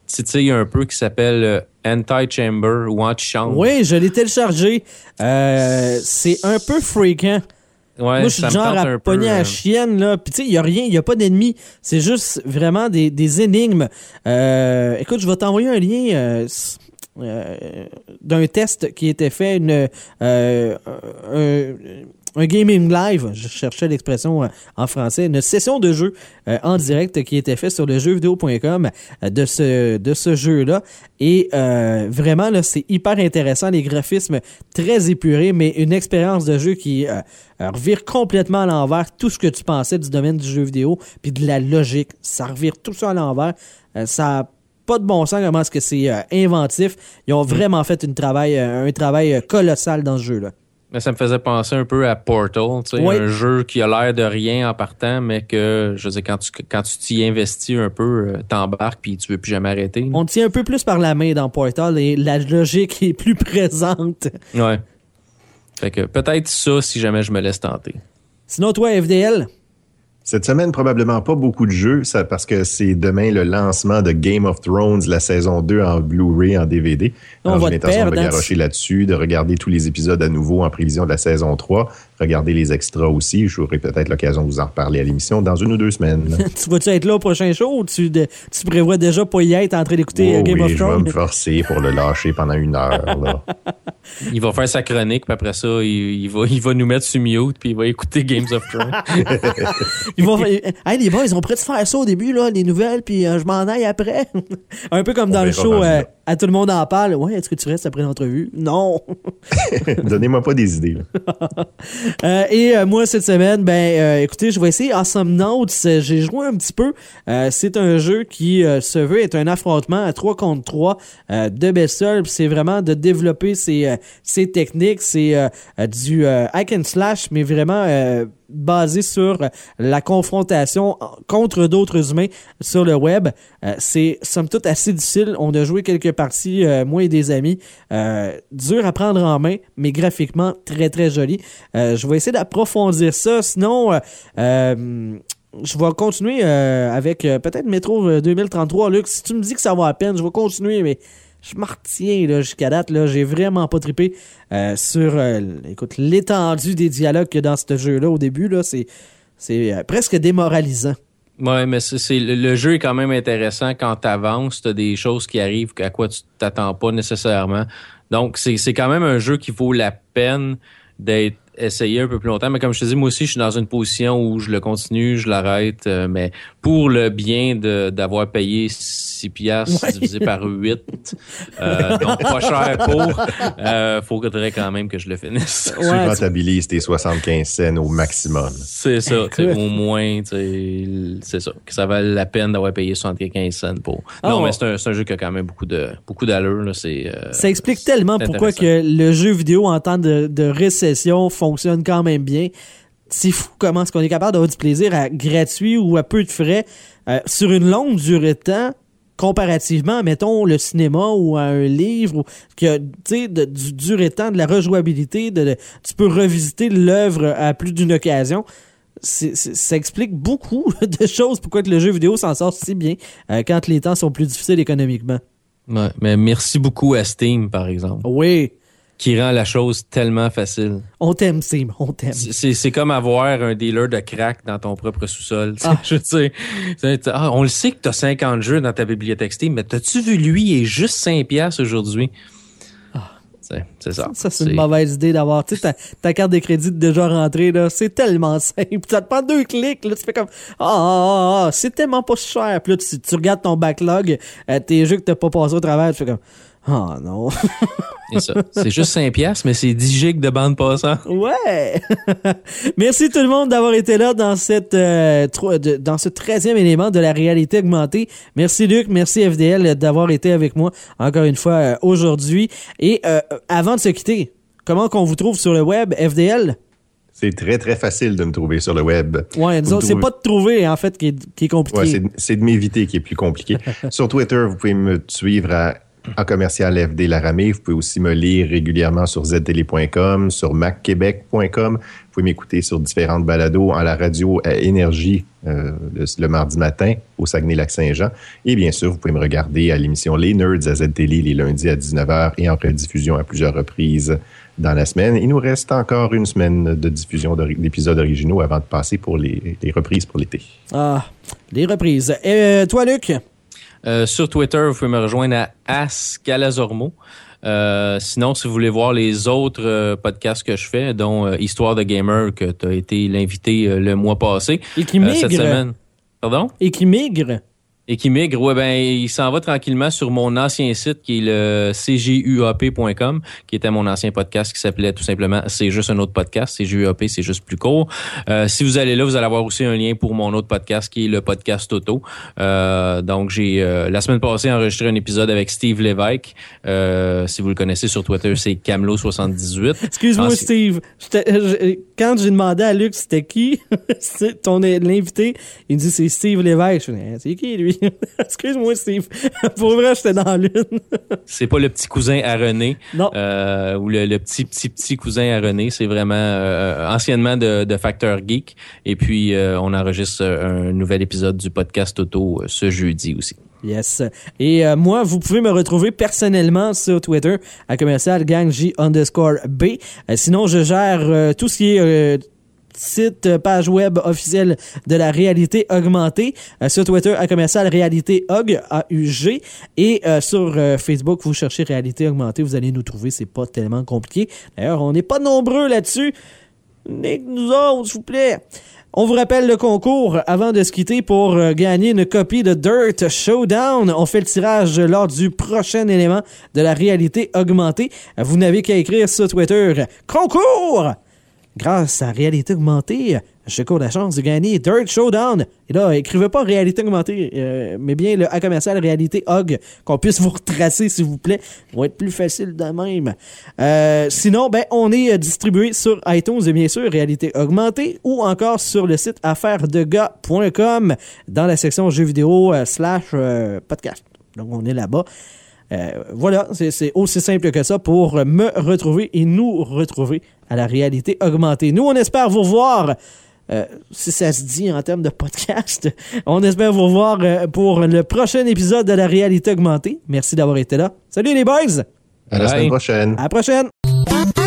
titille un peu qui s'appelle euh, Anti-Chamber ou Anti-Chambre. Oui, je l'ai téléchargé. Euh, c'est un peu fréquent. Ouais, Moi, je suis du genre à pogner à la chienne, là. Puis, tu sais, il n'y a rien, il n'y a pas d'ennemis. C'est juste vraiment des, des énigmes. Euh, écoute, je vais t'envoyer un lien euh, euh, d'un test qui était fait, une, euh, un, un gaming live. Je cherchais l'expression euh, en français. Une session de jeu euh, en direct qui était fait sur le jeu vidéo point com euh, de ce, de ce jeu-là. Et euh, vraiment, là, c'est hyper intéressant. Les graphismes très épurés, mais une expérience de jeu qui... Euh, Euh, revire complètement à l'envers tout ce que tu pensais du domaine du jeu vidéo puis de la logique. Ça revire tout ça à l'envers. Euh, ça n'a pas de bon sens comment est-ce que c'est euh, inventif. Ils ont vraiment fait une travail, euh, un travail euh, colossal dans ce jeu-là. Mais ça me faisait penser un peu à Portal, tu sais, oui. Un jeu qui a l'air de rien en partant, mais que, je sais, quand tu quand tu t'y investis un peu, t'embarques puis tu veux plus jamais arrêter. Là. On tient un peu plus par la main dans Portal et la logique est plus présente. Ouais. Fait que peut-être ça si jamais je me laisse tenter. Sinon, toi, F D L? Cette semaine, probablement pas beaucoup de jeux, ça, parce que c'est demain le lancement de Game of Thrones, la saison deux en Blu-ray, en D V D. Alors, j'ai l'intention de me garrocher là-dessus, de regarder tous les épisodes à nouveau en prévision de la saison trois, regarder les extras aussi. J'aurai peut-être l'occasion de vous en reparler à l'émission dans une ou deux semaines. Tu vas-tu être là au prochain show ou tu, de, tu prévois déjà pas y être en train d'écouter oh, Game oui, of Thrones? Je vais me forcer pour le lâcher pendant une heure. Là. Il va faire sa chronique, puis après ça, il, il, va, il va nous mettre sur mute, puis il va écouter Games of Thrones. Ils vont faire, hey, les boys, ils ont prêt de faire ça au début, là, les nouvelles, puis euh, je m'en aille après. Un peu comme On dans le show, euh, à tout le monde en parle. Ouais, est-ce que tu restes après l'entrevue? Non. Donnez-moi pas des idées. euh, et euh, moi, cette semaine, ben, euh, écoutez, je vais essayer Awesome Notes. J'ai joué un petit peu. Euh, c'est un jeu qui euh, se veut être un affrontement à trois contre trois euh, de bestioles. C'est vraiment de développer ses, euh, ses techniques. C'est euh, du euh, hack and slash, mais vraiment... Euh, basé sur la confrontation contre d'autres humains sur le web. Euh, c'est somme toute assez difficile. On a joué quelques parties, euh, moi et des amis. Euh, dur à prendre en main, mais graphiquement très très joli. Euh, je vais essayer d'approfondir ça. Sinon, euh, euh, je vais continuer euh, avec euh, peut-être Metro deux mille trente-trois. Luc, si tu me dis que ça va à peine, je vais continuer, mais je m'en retiens là, jusqu'à date. Là, j'ai vraiment pas trippé euh, sur euh, écoute, l'étendue des dialogues qu'il y a dans ce jeu-là au début. Là, c'est c'est euh, presque démoralisant. Ouais, mais c'est, c'est le jeu est quand même intéressant quand t'avances, t'as des choses qui arrivent à quoi tu t'attends pas nécessairement. Donc, c'est, c'est quand même un jeu qui vaut la peine d'être essayé un peu plus longtemps. Mais comme je te dis, moi aussi, je suis dans une position où je le continue, je l'arrête, euh, mais pour le bien de d'avoir payé six piastres ouais. divisé par huit, euh, donc pas cher pour, euh, faudrait quand même que je le finisse. Tu ouais, rentabilises tes soixante-quinze cents au maximum. C'est ça, au moins, c'est ça, que ça vaut la peine d'avoir payé soixante-quinze cents pour. Oh. Non, mais c'est un, c'est un jeu qui a quand même beaucoup de beaucoup d'allure. Là, c'est, euh, ça explique tellement pourquoi que le jeu vidéo en temps de, de récession fonctionne quand même bien. C'est fou comment est-ce qu'on est capable d'avoir du plaisir à gratuit ou à peu de frais euh, sur une longue durée de temps comparativement, mettons, le cinéma ou à un livre, ou que, tu sais, du durée de temps, de la rejouabilité, de, de, tu peux revisiter l'œuvre à plus d'une occasion. C'est, c'est, ça explique beaucoup de choses pourquoi que le jeu vidéo s'en sort si bien euh, quand les temps sont plus difficiles économiquement. Ouais, mais merci beaucoup à Steam, par exemple. Oui. Qui rend la chose tellement facile. On t'aime, Steam, on t'aime. C'est, c'est comme avoir un dealer de crack dans ton propre sous-sol. Ah. Je sais, ah, on le sait que t'as cinquante jeux dans ta bibliothèque Steam, mais t'as-tu vu, lui, il est juste cinq piastres aujourd'hui. Ah. C'est, c'est ça. Ça, c'est, c'est une mauvaise idée d'avoir, tu sais, ta, ta carte de crédit déjà rentrée, là. C'est tellement simple. Ça te prend deux clics, là. Tu fais comme, ah, ah, ah, ah c'est tellement pas cher. Puis là, tu, tu regardes ton backlog, euh, tes jeux que t'as pas passé au travers, tu fais comme, ah, oh, non. C'est ça. C'est juste cinq piastres, mais c'est dix gigs de bande passante. Ouais! Merci tout le monde d'avoir été là dans cette euh, tro- de, dans ce treizième élément de la réalité augmentée. Merci Luc, merci F D L d'avoir été avec moi encore une fois euh, aujourd'hui. Et euh, avant de se quitter, comment qu'on vous trouve sur le web, F D L? C'est très, très facile de me trouver sur le web. Ouais, nous autres, c'est pas de trouver, en fait, qui est, qui est compliqué. Ouais, c'est, c'est de m'éviter qui est plus compliqué. Sur Twitter, vous pouvez me suivre à en commercial F D Laramé. Vous pouvez aussi me lire régulièrement sur z télé point com, sur mac québec point com. Vous pouvez m'écouter sur différentes balados en la radio à Énergie euh, le, le mardi matin au Saguenay-Lac-Saint-Jean. Et bien sûr, vous pouvez me regarder à l'émission Les Nerds à Z-Télé les lundis à dix-neuf heures et en rediffusion à plusieurs reprises dans la semaine. Il nous reste encore une semaine de diffusion d'épisodes originaux avant de passer pour les, les reprises pour l'été. Ah, les reprises. Et euh, toi, Luc? Euh, sur Twitter, vous pouvez me rejoindre à Ascalazormo. Euh, sinon, si vous voulez voir les autres euh, podcasts que je fais, dont euh, Histoire de Gamer, que tu as été l'invité euh, le mois passé. Et qui migre. Euh, cette semaine. Pardon? Et qui migre. Et qui migre, ouais, ben, il s'en va tranquillement sur mon ancien site qui est le c g u a p point com, qui était mon ancien podcast qui s'appelait tout simplement C'est juste un autre podcast. C G U A P, c'est juste plus court. Euh, si vous allez là, vous allez avoir aussi un lien pour mon autre podcast qui est le podcast Auto. Euh, donc, j'ai, euh, la semaine passée, enregistré un épisode avec Steve Lévesque. Euh, si vous le connaissez sur Twitter, c'est Camelot soixante-dix-huit. Excuse-moi, Ensuite, Steve. J'étais- je- Quand j'ai demandé à Luc c'était qui, c'est ton l'invité, il me dit c'est Steve Lévesque. Je dis, eh, c'est qui lui? Excuse-moi, Steve. Pour vrai, j'étais dans l'une. c'est pas le petit cousin à René. Non. Euh, ou le, le petit, petit, petit cousin à René. C'est vraiment euh, anciennement de, de Facteur Geek. Et puis, euh, on enregistre un nouvel épisode du podcast Auto euh, ce jeudi aussi. Yes. Et euh, moi, vous pouvez me retrouver personnellement sur Twitter à commercial gangj underscore B. Euh, sinon, je gère euh, tout ce qui est euh, site, euh, page web officielle de la réalité augmentée. Euh, sur Twitter à commercial réalité aug, A U G. Et euh, sur euh, Facebook, vous cherchez réalité augmentée, vous allez nous trouver. C'est pas tellement compliqué. D'ailleurs, on n'est pas nombreux là-dessus. Venez que nous autres, s'il vous plaît. On vous rappelle le concours avant de se quitter pour euh, gagner une copie de Dirt Showdown. On fait le tirage lors du prochain élément de la réalité augmentée. Vous n'avez qu'à écrire sur Twitter « Concours !» Grâce à Réalité Augmentée, je cours la chance de gagner Dirt Showdown. Et là, écrivez pas Réalité Augmentée, euh, mais bien le A commercial Réalité Aug, qu'on puisse vous retracer, s'il vous plaît. Ça va être plus facile de même. Euh, sinon, ben, on est euh, distribué sur iTunes et bien sûr Réalité Augmentée ou encore sur le site affaires de gars point com dans la section jeux vidéo euh, slash euh, podcast. Donc, on est là-bas. Euh, voilà, c'est, c'est aussi simple que ça pour me retrouver et nous retrouver à la réalité augmentée. Nous, on espère vous revoir, euh, si ça se dit en termes de podcast, on espère vous revoir euh, pour le prochain épisode de la réalité augmentée. Merci d'avoir été là. Salut les boys! À la Bye. semaine prochaine. À la prochaine!